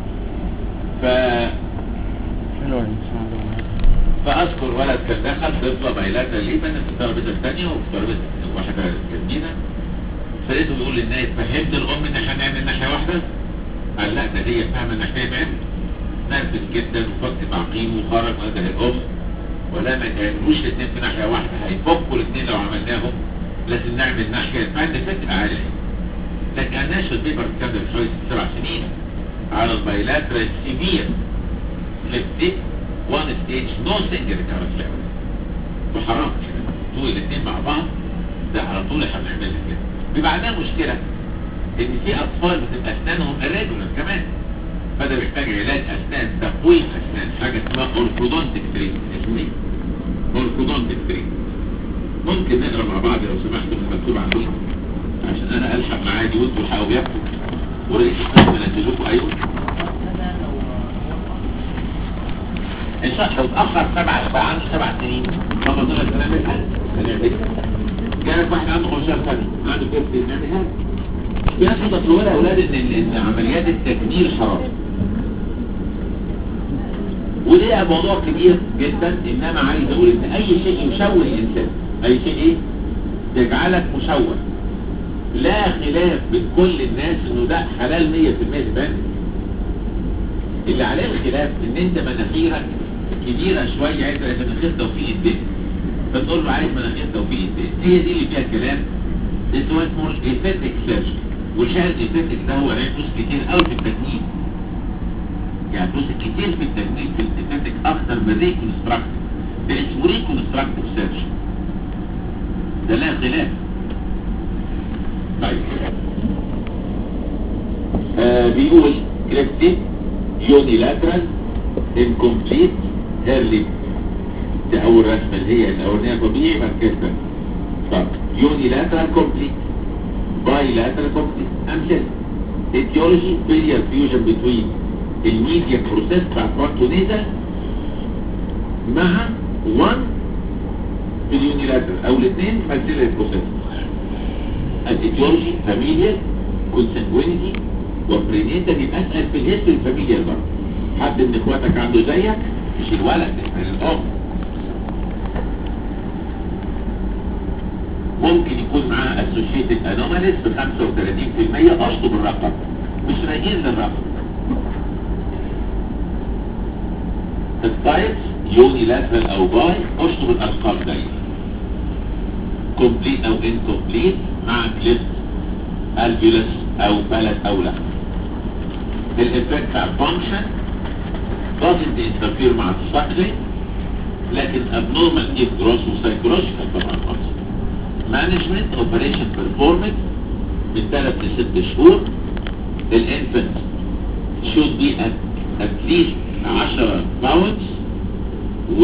حلوة ان شاء الله. فاذكر ولد كان دخل طفلة بايلاترال ليبن في الترابيزة الثانية وفي ترابيزة واحدة جنبينا، فلقيته بيقول للناس فهمت الام ان احنا هنعمل ناحية واحدة؟ قال لا ده هي فاهمة ان احنا نعمل، نرفز جدا وفك تعقيم وخرج وده الام، ولا ما تعملوش الاثنين في ناحية واحدة، هيفكوا الاثنين لو عملناهم، لازم نعمل ناحية بعد فكرة عالية. لكن الناشر بيبر كان من حوالي 7 سنين على البايلاترال سيفير لفتيك 1 ستيج نو سنجل كارث، وحرام كده طول الاثنين مع بعض، ده على طول احنا بنعملها كده. بيبقى عندنا مشكلة ان في اطفال بتبقى اسنانهم irregular كمان، فده بيحتاج علاج اسنان، تقويم اسنان، حاجة اسمها اورثودونتيك تريتمنت. اسمه ايه؟ اورثودونتيك تريتمنت. ممكن نقرا مع بعض لو سمحتوا من المكتوب عندكم عشان انا الحق معادي وانتوا الحقوا بيكتبوا ورئيس القسم نزلوكوا. ايوه ان شاء الله لو اتاخر 7 بقى عنده 7 سنين 15 سنه نعملها، جالك واحد عنده 15 سنه عنده كيف نعملها. في ناس متصوره يا اولاد ان عمليات التجميل حرام، وده موضوع كبير جدا، انما عايز اقول ان اي شيء يشوه الانسان، اي شيء ايه يجعلك مشوه، لا خلاف بين كل الناس انه ده حلال 100% تبان. اللي عليه الخلاف ان انت مناخيرك كبيره شويه، عايز مناخير توفيق الدين، فتقول له عايز مناخير توفيق الدين، هي دي اللي فيها الكلام. ده اسمه الايستيك سيرجري، والشاهد الايستيك ده هو عليه فلوس كتير قوي في التجميل، يعني فلوس كتير في التجميل في الايستيك اكتر من ريكونستراكتيف، ده اسمه ريكونستراكتيف سيرجري، ده لا خلاف. طيب بيقول كريبتيك يونيلاترال انكمبليت هيرلي، ده اول رسمه اللي هي الاولانيه طبيعي مركزها. طب يونيلاترال كومبليت، بايلاترال كومبليت، امثله ايتيولوجي بيريال فيوجن بتوين الميديا بروسيس بتاع فرونتونيزال مع 1 في اليونيلاترال او الاثنين ماكسيلاري بروسيس. الايتيولوجي فاميليال كونسنجوينيتي وبرينيتال، يبقى اسال في الهيستوري الفاميليال برضه، حد من اخواتك عنده زيك مش الولد اسال الام. ممكن يكون معاه اسوشيتد انوماليز ب 35%، اشطب الرقم مش راجعين للرقم. التايبس يونيلاترال او باي، اشطب الارقام دايما، كومبليت او انكومبليت مع كليفت الفيولس او بلد او لا. الافكت بتاع الفانكشن doesn't interfere مع السايكلينج، لكن abnormal if gross وسايكولوجيكال طبعا خالص. مانجمنت اوبريشن بيرفورمنس من 3 ل 6 شهور. الانفنت should be at least 10 pounds، و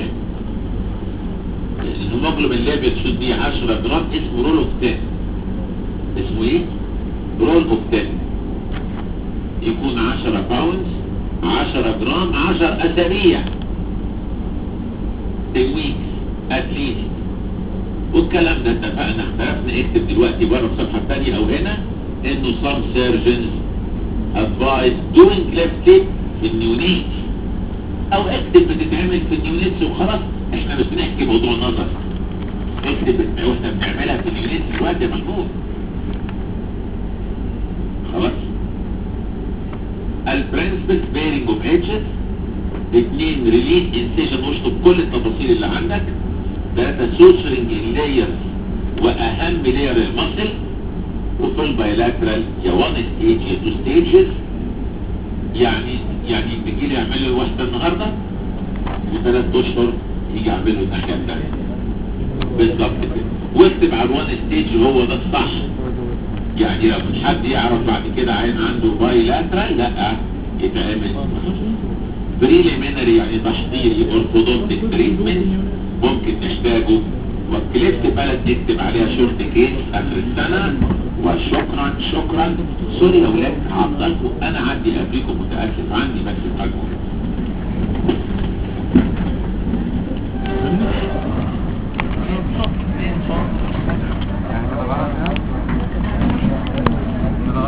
الهيموجلوبين ليفل should be 10 جرام. اسمه رول اوف 10. اسمه ايه؟ رول اوف 10. يكون 10 باوندز 10 جرام 10 اسابيع تمويك اتليست. والكلام ده اتفقنا اختلفنا، اكتب دلوقتي بره الصفحه الثانيه او هنا انه some surgeons advise doing cleft tip في النيونيت، او اكتب بتتعمل في النيونيتس وخلاص، احنا مش بنحكي موضوع نظر، اكتب واحنا بنعملها في النيونيتس دلوقتي يا محمود خلاص. البرنسبل بيرنج اوف ايدجز. 2 ريليز انسيجن، اشطب كل التفاصيل اللي عندك. 3 سوتشرنج اللايرز واهم لاير المسل. وفي البايلاترال يا 1 ستيج يا 2 ستيجز، يعني بيجي لي يعمل له واحده النهارده و3 اشهر يجي يعمل له الناحيه الثانيه بالظبط كده. واكتب على ال1 ستيج هو ده الصح، يعني لو مش حد يعرف بعد كده عين عنده بايلاترال لا يتعمل بريليمينري، يعني تحضيري اورثودونتيك تريتمنت ممكن نحتاجه. وكليفت بلد نكتب عليها شورت كيس اخر السنه. وشكرا سوري يا ولاد عطلكم، انا عندي قبلكم متاسف، عندي بس المجهول.